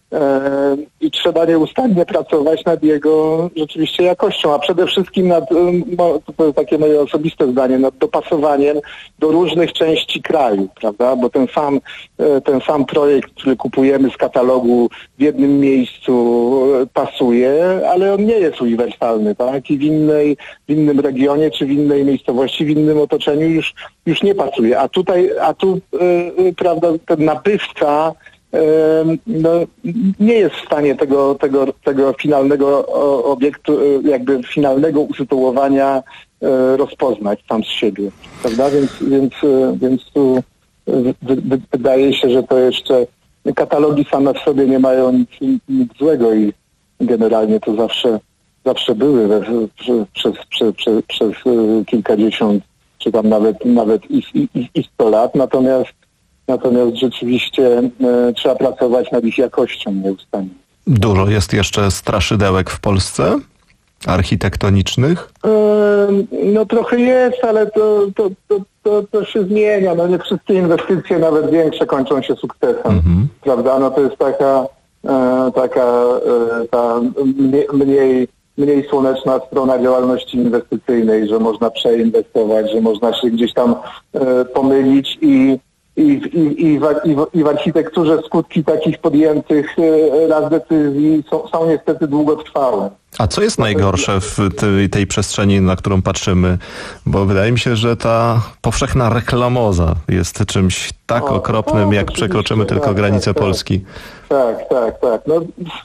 i trzeba nieustannie pracować nad jego rzeczywiście jakością, a przede wszystkim nad, to jest takie moje osobiste zdanie, nad dopasowaniem do różnych części kraju, prawda? Bo ten sam, ten sam projekt, który kupujemy z katalogu w jednym miejscu pasuje, ale on nie jest uniwersalny, tak? I w innej, w innym regionie, czy w innej miejscowości, w innym otoczeniu już, już nie pasuje. A tutaj, a tu, yy, prawda, ten nabywca no, nie jest w stanie tego, tego, tego finalnego obiektu, jakby finalnego usytuowania rozpoznać sam z siebie, prawda? Więc, więc, więc tu wydaje się, że to jeszcze katalogi same w sobie nie mają nic, nic złego i generalnie to zawsze, zawsze były we, przez, przez, przez, przez kilkadziesiąt, czy tam nawet, nawet i, i, i sto lat, natomiast Natomiast rzeczywiście e, trzeba pracować nad ich jakością nieustannie. Dużo jest jeszcze straszydełek w Polsce? Architektonicznych? E, no trochę jest, ale to, to, to, to, to się zmienia. No nie wszystkie inwestycje, nawet większe, kończą się sukcesem. Mhm. Prawda? No to jest taka, e, taka e, ta mniej, mniej, mniej słoneczna strona działalności inwestycyjnej, że można przeinwestować, że można się gdzieś tam e, pomylić i I w, i, i, w, i, w, I w architekturze skutki takich podjętych raz decyzji są, są niestety długotrwałe. A co jest najgorsze w tej, tej przestrzeni, na którą patrzymy? Bo wydaje mi się, że ta powszechna reklamoza jest czymś tak o, okropnym, o, jak przekroczymy tylko tak, granice tak, Polski. Tak, tak, tak. No,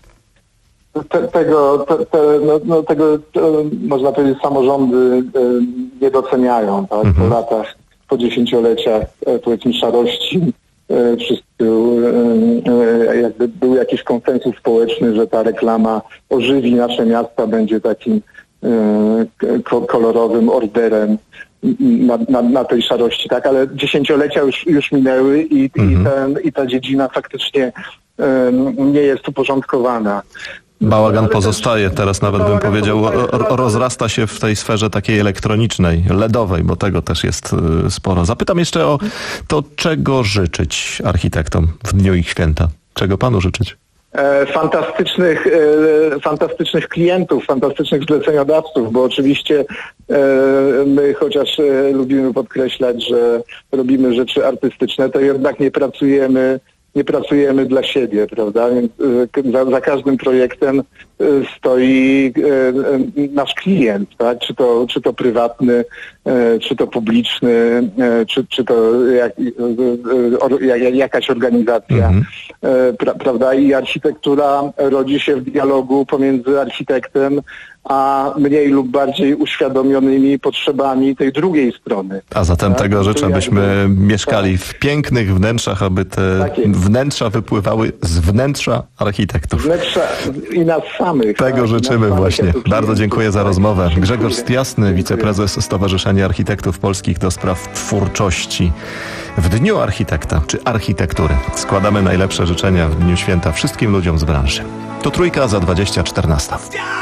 te, tego, te, te, no, no, tego to, można powiedzieć, samorządy y, nie doceniają, tak, mhm. po latach. Po dziesięcioleciach, powiedzmy, szarości, wszyscy, jakby był jakiś konsensus społeczny, że ta reklama ożywi nasze miasta, będzie takim kolorowym orderem na, na, na tej szarości, tak? Ale dziesięciolecia już, już minęły i, mhm. i, ten, i ta dziedzina faktycznie nie jest uporządkowana. Bałagan pozostaje, teraz nawet bym powiedział, rozrasta się w tej sferze takiej elektronicznej, ledowej, bo tego też jest sporo. Zapytam jeszcze o to, czego życzyć architektom w dniu ich święta? Czego panu życzyć? Fantastycznych, fantastycznych klientów, fantastycznych zleceniodawców, bo oczywiście my, chociaż lubimy podkreślać, że robimy rzeczy artystyczne, to jednak nie pracujemy nie pracujemy dla siebie, prawda? Więc y, za, za każdym projektem y, stoi y, y, nasz klient, tak? Czy to, czy to prywatny, y, czy to publiczny, y, czy, czy to jak, y, y, y, jakaś organizacja, mhm. y, pra, prawda? I architektura rodzi się w dialogu pomiędzy architektem a mniej lub bardziej uświadomionymi potrzebami tej drugiej strony. A zatem tak? tego życzę, byśmy jakby, mieszkali tak. w pięknych wnętrzach, aby te tak wnętrza wypływały z wnętrza architektów. Wnętrza i nas samych. Tego tak? życzymy właśnie. Bardzo dziękuję za rozmowę. Grzegorz Stjasny, wiceprezes Stowarzyszenia Architektów Polskich do spraw twórczości. W Dniu Architekta, czy architektury, składamy najlepsze życzenia w Dniu Święta wszystkim ludziom z branży. To Trójka za dwadzieścia czternaście.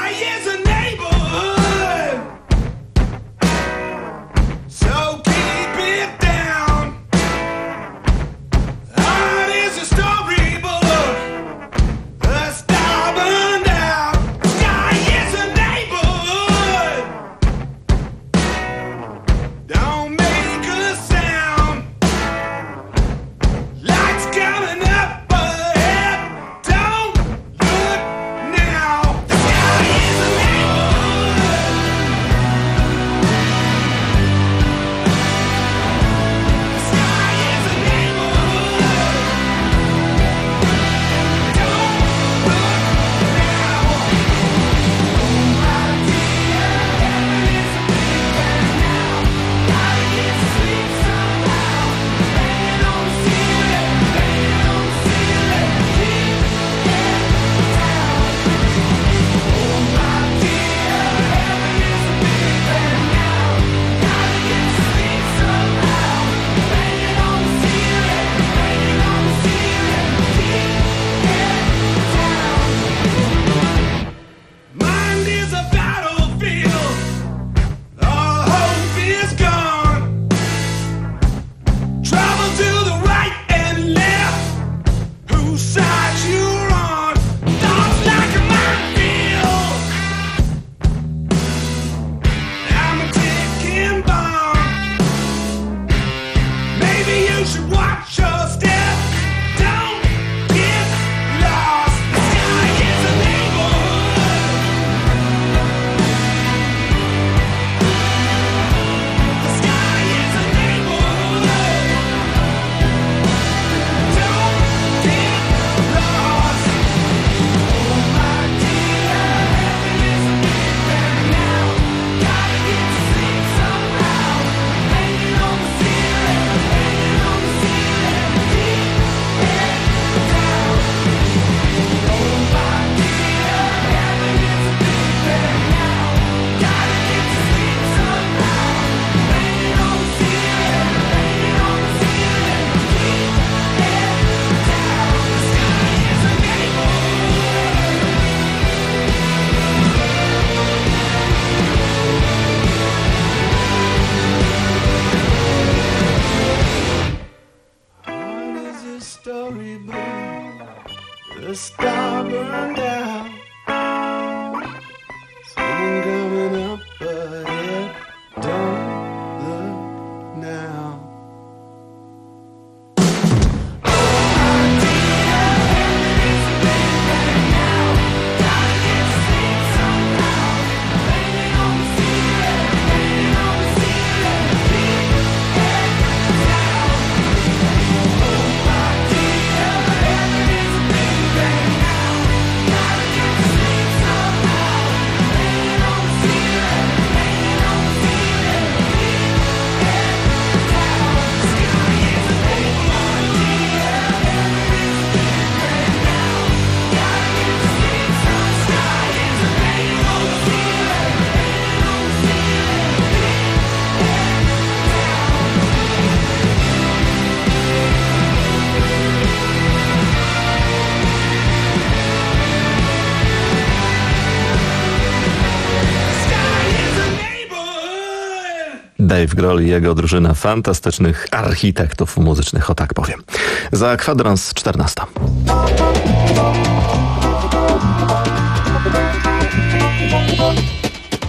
Dave Grohl i jego drużyna fantastycznych architektów muzycznych, o tak powiem. Za kwadrans czternasta.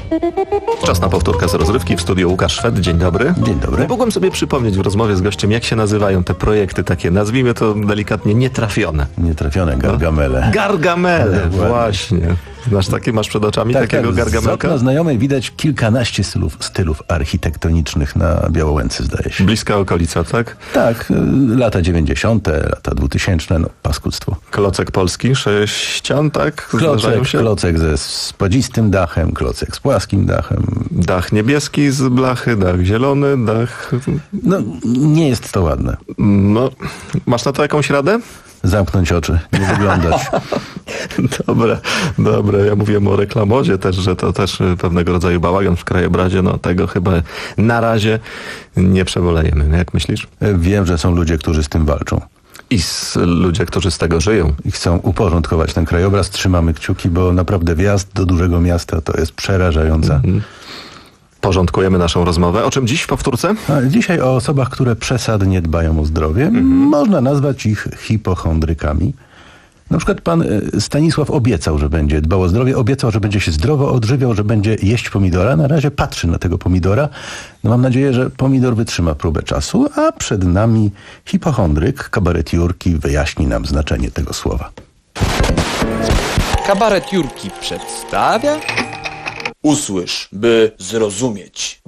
Czas na powtórkę z rozrywki. W studiu Łukasz Szwed. Dzień dobry. Dzień dobry. Mogłem sobie przypomnieć w rozmowie z gościem, jak się nazywają te projekty takie, nazwijmy to delikatnie, nietrafione. Nietrafione, gargamele. No. Gargamele, Dokładnie. Właśnie. Znasz takie, masz przed oczami Tak, takiego tak. gargamelka? Z okna znajomej widać kilkanaście stylów, stylów architektonicznych na Białołęce, zdaje się. Bliska okolica, tak? Tak, y, lata dziewięćdziesiąte, lata dwutysięczne, no paskudztwo. Klocek polski, sześcian, tak? Zdarzają Klocek, się? klocek ze spadzistym dachem, klocek z płaskim dachem. Dach niebieski z blachy, dach zielony, dach... No, nie jest to ładne. No, masz na to jakąś radę? Zamknąć oczy, nie wyglądać. Dobre, dobre. Ja mówiłem o reklamodzie też, że to też pewnego rodzaju bałagan w krajobrazie. No tego chyba na razie nie przebolejemy. Jak myślisz? Wiem, że są ludzie, którzy z tym walczą. I z, ludzie, którzy z tego żyją. I chcą uporządkować ten krajobraz. Trzymamy kciuki, bo naprawdę wjazd do dużego miasta to jest przerażające. Mhm. Porządkujemy naszą rozmowę. O czym dziś w powtórce? A dzisiaj o osobach, które przesadnie dbają o zdrowie. Mhm. Można nazwać ich hipochondrykami. Na przykład pan Stanisław obiecał, że będzie dbał o zdrowie, obiecał, że będzie się zdrowo odżywiał, że będzie jeść pomidora. Na razie patrzy na tego pomidora. No mam nadzieję, że pomidor wytrzyma próbę czasu, a przed nami hipochondryk, kabaret Jurki wyjaśni nam znaczenie tego słowa. Kabaret Jurki przedstawia... Usłysz, by zrozumieć.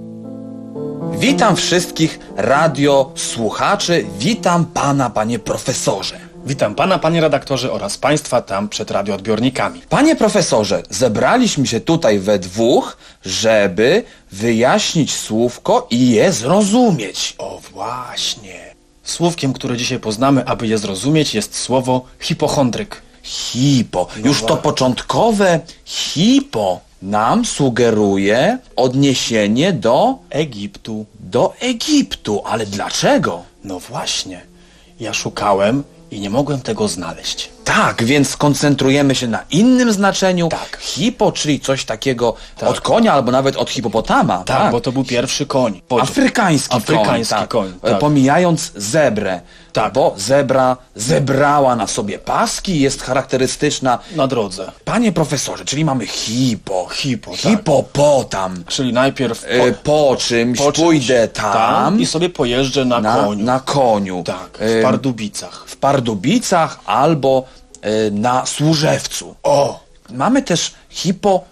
Witam wszystkich radiosłuchaczy, witam pana, panie profesorze. Witam pana, panie redaktorze oraz państwa tam przed radioodbiornikami. Panie profesorze, zebraliśmy się tutaj we dwóch, żeby wyjaśnić słówko i je zrozumieć. O właśnie. Słówkiem, które dzisiaj poznamy, aby je zrozumieć, jest słowo hipochondryk. Hipo. Już to początkowe hipo nam sugeruje odniesienie do Egiptu. Do Egiptu. Ale dlaczego? No właśnie. Ja szukałem i nie mogłem tego znaleźć. Tak, więc skoncentrujemy się na innym znaczeniu. Tak. Hipo, czyli coś takiego tak. od konia albo nawet od hipopotama. Tak, tak. bo to był pierwszy koń. Podział. Afrykański, Afrykański koń. koń tak. tak. Pomijając zebrę. Tak. Bo zebra zebrała na sobie paski i jest charakterystyczna na drodze. Panie profesorze, czyli mamy hipo. Hipo, hipopotam. Tak. Czyli najpierw po, e, po czymś po pójdę tam, tam i sobie pojeżdżę na, na koniu. Na koniu. Tak, w Pardubicach. W Pardubicach albo e, na Służewcu. O! Mamy też hipo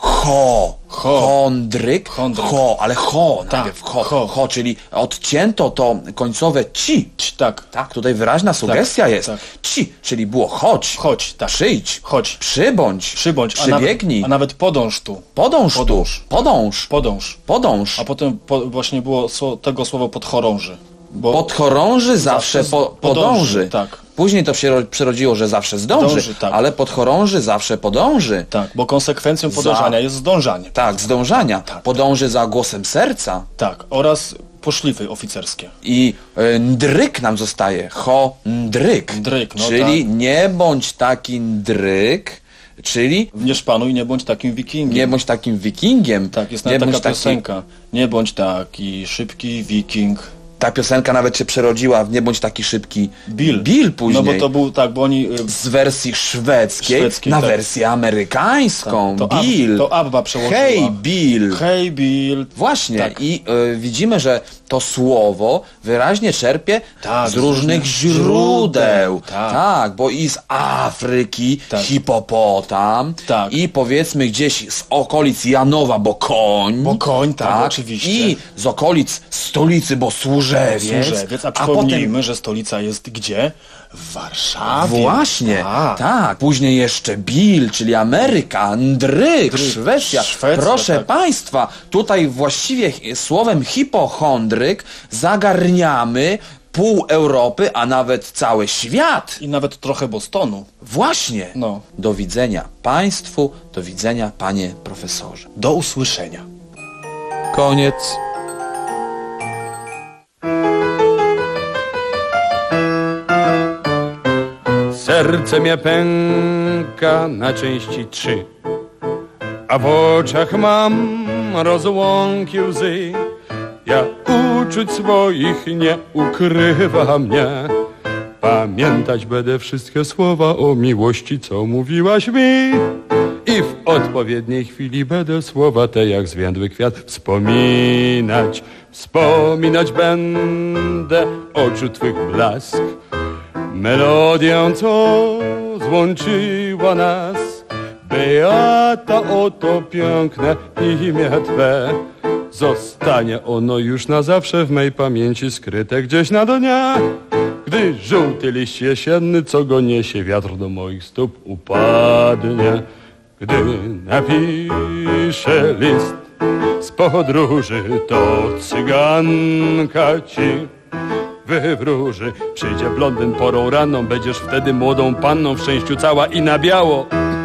Ho. Ho. Chondryk. Chondryk. Ho, ale ho. Tak. Najpierw ho. ho. Ho, czyli odcięto to końcowe ci. ci tak. Tak, tutaj wyraźna sugestia tak, jest. Tak. Ci, czyli było chodź. Chodź, tak. Przyjdź. Chodź. Przybądź. Przybądź. Przybiegnij. A nawet, a nawet podąż tu. Podąż, podąż tu. Podąż. Podąż. Podąż. A potem po, właśnie było sło, tego słowo podchorąży. Bo podchorąży zawsze, zawsze po, podąży. podąży. Tak. Później to się przerodziło, że zawsze zdąży, Dąży, tak. ale podchorąży zawsze podąży. Tak, bo konsekwencją podążania za... jest zdążanie. Tak, zdążania. Tak. Podąży za głosem serca. Tak, oraz poszlify oficerskie. I y, ndryk nam zostaje. Ho, ndryk. Ndryk, no czyli tak. nie bądź taki ndryk, czyli... Nie szpanuj, nie bądź takim wikingiem. Nie bądź takim wikingiem. Tak, jest nawet taka taki... piosenka. Nie bądź taki szybki wiking. Ta piosenka nawet się przerodziła w Nie bądź taki szybki Bill. Bill później. No bo to był, tak, bo oni... Z wersji szwedzkiej, szwedzkiej na tak. wersję amerykańską. Tak, to Bill. Ab, to Abba przełożyła. Hej Bill. Hej Bill. Właśnie. Tak. I y, widzimy, że to słowo wyraźnie czerpie tak, z różnych źródeł. źródeł. Tak. tak, bo i z Afryki tak. hipopotam tak. i powiedzmy gdzieś z okolic Janowa, bo koń. Bo koń, tak, tak. oczywiście. I z okolic stolicy, bo Służewiec. Służewiec. A przypomnijmy, a potem... że stolica jest gdzie? W Warszawie. Właśnie, tak. tak. Później jeszcze Bill, czyli Ameryka, Ndryk, Szwecja. Szwecja. Proszę tak. Państwa, tutaj właściwie słowem hipochondryk zagarniamy pół Europy, a nawet cały świat. I nawet trochę Bostonu. Właśnie. No. Do widzenia Państwu, do widzenia Panie Profesorze. Do usłyszenia. Koniec. Serce mnie pęka na części trzy, a w oczach mam rozłąki łzy. Ja uczuć swoich nie ukrywa mnie. Pamiętać będę wszystkie słowa o miłości, co mówiłaś mi. i w odpowiedniej chwili będę słowa te jak zwiędły kwiat wspominać. Wspominać będę oczu twych blask, melodię, co złączyła nas. Beata, oto piękne imię Twe. Zostanie ono już na zawsze w mej pamięci skryte gdzieś na dniach, gdy żółty liść jesienny, co go niesie wiatr do moich stóp, upadnie. Gdy napiszę list z podróży, to cyganka ci wywróży. Przyjdzie blondyn porą ranną, będziesz wtedy młodą panną, w szczęściu cała i na biało.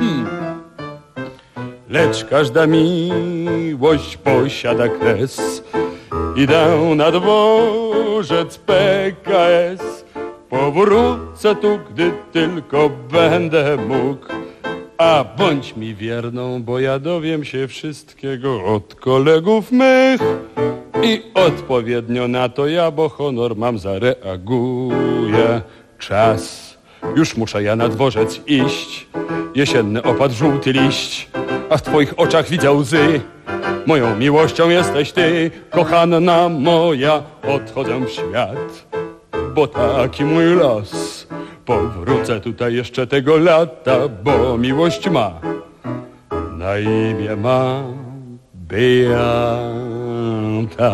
Lecz każda miłość posiada kres. Idę na dworzec P K S. Powrócę tu, gdy tylko będę mógł. A bądź mi wierną, bo ja dowiem się wszystkiego od kolegów mych. I odpowiednio na to ja, bo honor mam, zareaguję. Czas, już muszę ja na dworzec iść. Jesienny opadł żółty liść, a w twoich oczach widzę łzy. Moją miłością jesteś ty, kochana moja. Odchodzę w świat, bo taki mój los. Powrócę tutaj jeszcze tego lata, bo miłość ma na imię ma Beata.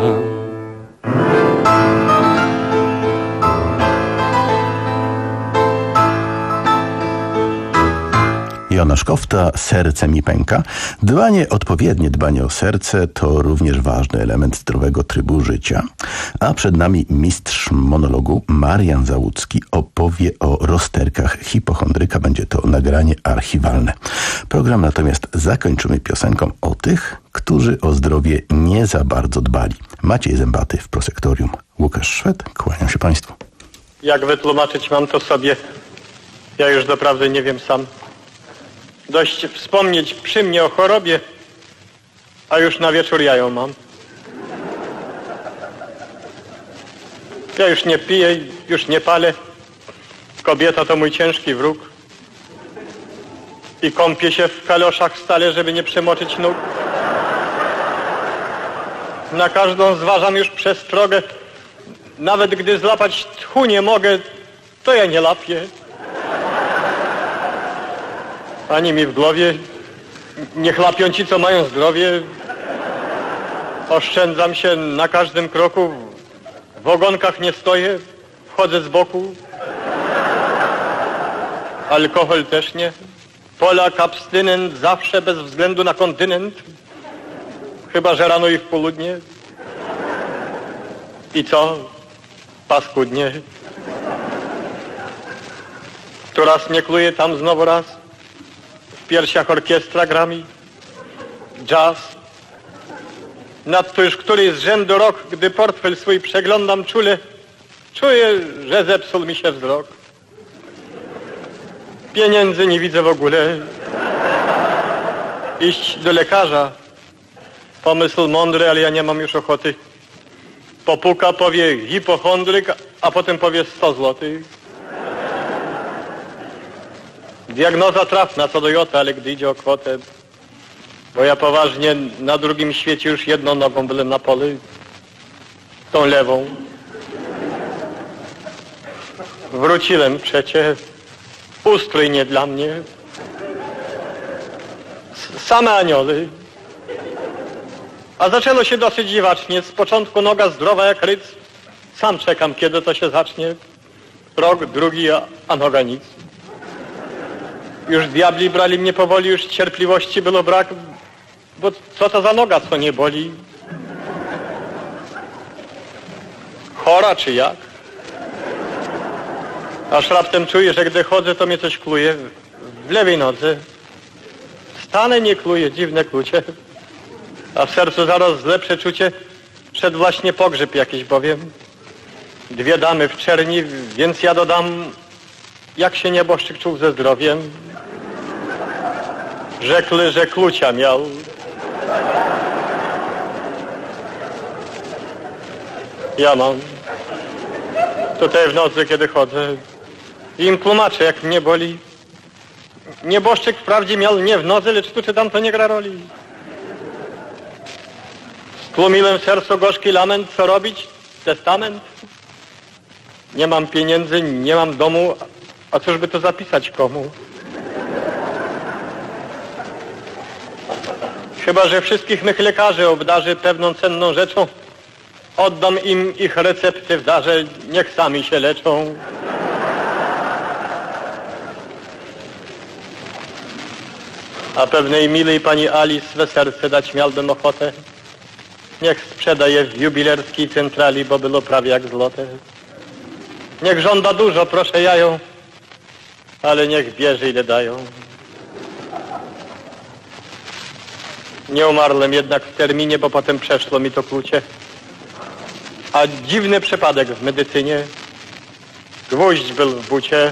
Jonasz Kofta, Serce mi pęka. Dbanie, odpowiednie dbanie o serce to również ważny element zdrowego trybu życia. A przed nami mistrz monologu Marian Załucki opowie o rozterkach hipochondryka. Będzie to nagranie archiwalne. Program natomiast zakończymy piosenką o tych, którzy o zdrowie nie za bardzo dbali. Maciej Zębaty w Prosektorium. Łukasz Szwed, kłaniam się Państwu. Jak wytłumaczyć mam to sobie? Ja już doprawdy nie wiem sam. Dość wspomnieć przy mnie o chorobie, a już na wieczór ja ją mam. Ja już nie piję, już nie palę. Kobieta to mój ciężki wróg. I kąpię się w kaloszach stale, żeby nie przemoczyć nóg. Na każdą zważam już przestrogę. Nawet gdy złapać tchu nie mogę, to ja nie lapię. Ani mi w głowie, niech lapią ci, co mają zdrowie. Oszczędzam się na każdym kroku, w ogonkach nie stoję, wchodzę z boku. Alkohol też nie. Polak abstynent zawsze bez względu na kontynent. Chyba że rano i w południe. I co? Paskudnie. Tu raz nie kluje, tam znowu raz. W piersiach orkiestra gra mi jazz. Nadto już któryś z rzędu rok, gdy portfel swój przeglądam czule, czuję, że zepsuł mi się wzrok. Pieniędzy nie widzę w ogóle. Iść do lekarza. Pomysł mądry, ale ja nie mam już ochoty. Popuka, powie hipochondryk, a potem powie sto złotych. Diagnoza trafna co do jota, ale gdy idzie o kwotę, bo ja poważnie na drugim świecie już jedną nogą byłem na pole, tą lewą. Wróciłem przecie, ustrój nie dla mnie. Same anioły. A zaczęło się dosyć dziwacznie. Z początku noga zdrowa jak ryc. Sam czekam, kiedy to się zacznie. Rok, drugi, a, a noga nic. Już diabli brali mnie powoli, już cierpliwości było brak, bo co to za noga, co nie boli? Chora czy jak? Aż raptem czuję, że gdy chodzę, to mnie coś kluje w lewej nodze. Stanę, nie kluje, dziwne klucie. A w sercu zaraz złe przeczucie, przed właśnie pogrzeb jakiś bowiem. Dwie damy w czerni, więc ja dodam, jak się nieboszczyk czuł ze zdrowiem. Rzekli, że klucia miał. Ja mam. Tutaj w nocy, kiedy chodzę, im tłumaczę, jak mnie boli. nieboszczyk wprawdzie miał nie w nodze, lecz tu czy tam to nie gra roli. Stłumiłem w sercu gorzki lament, co robić? Testament? Nie mam pieniędzy, nie mam domu, a cóż by to zapisać komu? Chyba że wszystkich mych lekarzy obdarzy pewną cenną rzeczą, oddam im ich recepty w darze, niech sami się leczą. A pewnej milej pani Alice swe serce dać miałbym ochotę. Niech sprzeda je w jubilerskiej centrali, bo było prawie jak złote. Niech żąda dużo, proszę ja ją, ale niech bierze ile dają. Nie umarłem jednak w terminie, bo potem przeszło mi to klucie. A dziwny przypadek w medycynie. Gwóźdź był w bucie.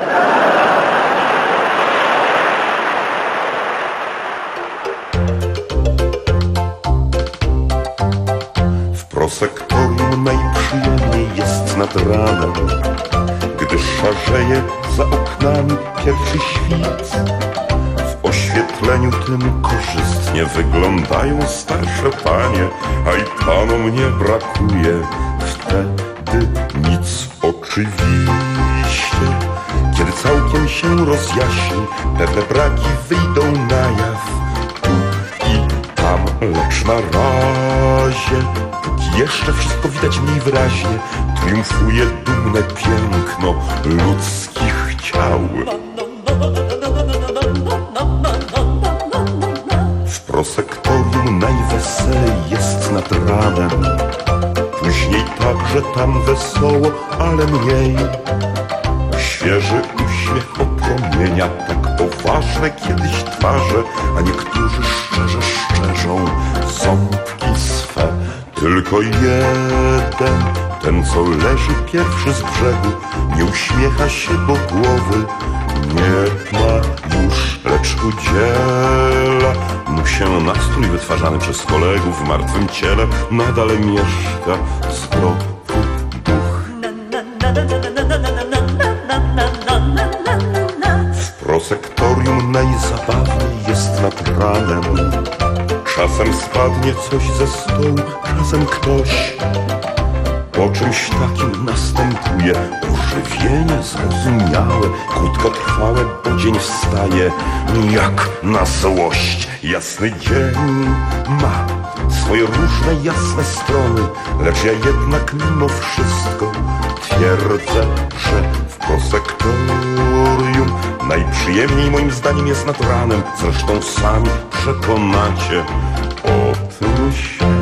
W prosektorium najprzyjemniej jest nad ranem, gdy szarzeje za oknami pierwszy świt. W oświetleniu tym korzystnie wyglądają starsze panie, a i panom nie brakuje wtedy nic oczywiście. Kiedy całkiem się rozjaśni, pewne braki wyjdą na jaw tu i tam, lecz na razie, póki jeszcze wszystko widać mniej wyraźnie, triumfuje dumne piękno ludzkich ciał. W prosektorium najweselej jest nad ranem, później także tam wesoło, ale mniej. Świeży uśmiech opromienia tak poważne kiedyś twarze, a niektórzy szczerze szczerzą ząbki swe. Tylko jeden, ten co leży pierwszy z brzegu, nie uśmiecha się, bo głowy nie ma już, lecz udziela mu się nastrój wytwarzany przez kolegów w martwym ciele. Nadal mieszka zdrowy duch. W prosektorium najzabawniej jest nad ranem. Czasem spadnie coś ze stołu, czasem ktoś. Po czymś takim następuje ożywienie zrozumiałe, krótkotrwałe, bo dzień wstaje jak na złość. Jasny dzień ma swoje różne jasne strony, lecz ja jednak mimo wszystko twierdzę, że w prosektorium najprzyjemniej moim zdaniem jest nad ranem. Zresztą sami przekonacie o tym się.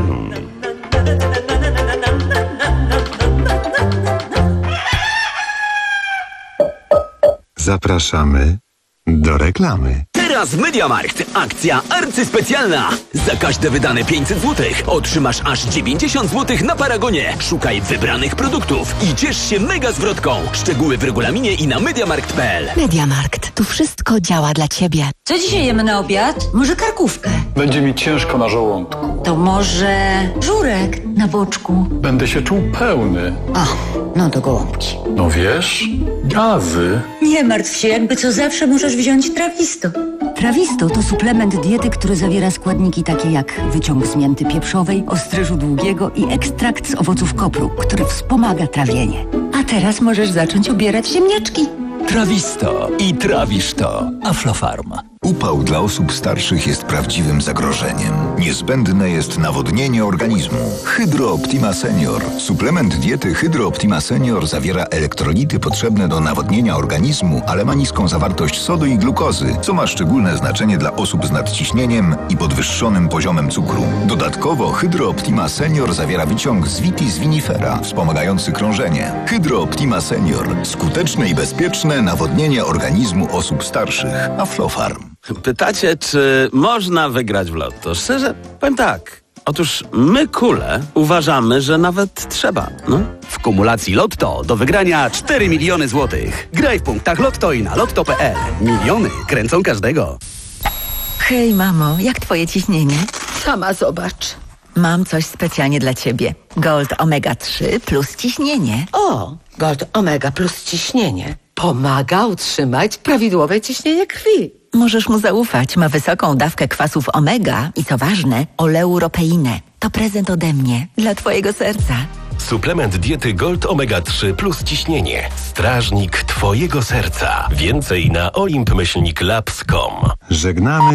Zapraszamy do reklamy. Teraz w MediaMarkt akcja arcyspecjalna. Za każde wydane pięćset złotych otrzymasz aż dziewięćdziesiąt złotych na Paragonie. Szukaj wybranych produktów i ciesz się mega zwrotką. Szczegóły w regulaminie i na mediamarkt kropka p l. MediaMarkt. Tu wszystko działa dla Ciebie. Co dzisiaj jemy na obiad? Może karkówkę? Będzie mi ciężko na żołądku. To może żurek na boczku? Będę się czuł pełny. O, no to gołąbki. No wiesz, gazy. Nie martw się, jakby co zawsze możesz wziąć Trawisto. Trawisto to suplement diety, który zawiera składniki takie jak wyciąg z mięty pieprzowej, ostryżu długiego i ekstrakt z owoców kopru, który wspomaga trawienie. A teraz możesz zacząć ubierać ziemniaczki. Trawisto i trawisz to. Aflofarm. Upał dla osób starszych jest prawdziwym zagrożeniem. Niezbędne jest nawodnienie organizmu. Hydro Optima Senior. Suplement diety Hydro Optima Senior zawiera elektrolity potrzebne do nawodnienia organizmu, ale ma niską zawartość sodu i glukozy, co ma szczególne znaczenie dla osób z nadciśnieniem i podwyższonym poziomem cukru. Dodatkowo Hydro Optima Senior zawiera wyciąg z Vitis vinifera, wspomagający krążenie. Hydro Optima Senior. Skuteczne i bezpieczne nawodnienie organizmu osób starszych. Aflofarm. Pytacie, czy można wygrać w lotto? Szczerze, powiem tak. Otóż my, kule, uważamy, że nawet trzeba. No. W kumulacji Lotto do wygrania cztery miliony złotych. Graj w punktach Lotto i na lotto kropka p l. Miliony kręcą każdego. Hej, mamo, jak twoje ciśnienie? Sama zobacz. Mam coś specjalnie dla ciebie. Gold Omega trzy plus ciśnienie. O, Gold Omega plus ciśnienie. Pomaga utrzymać prawidłowe ciśnienie krwi. Możesz mu zaufać. Ma wysoką dawkę kwasów omega i co ważne, oleuropeinę. To prezent ode mnie dla twojego serca. Suplement diety Gold Omega trzy plus ciśnienie. Strażnik twojego serca. Więcej na olimp myślnik labs kropka com. Żegnamy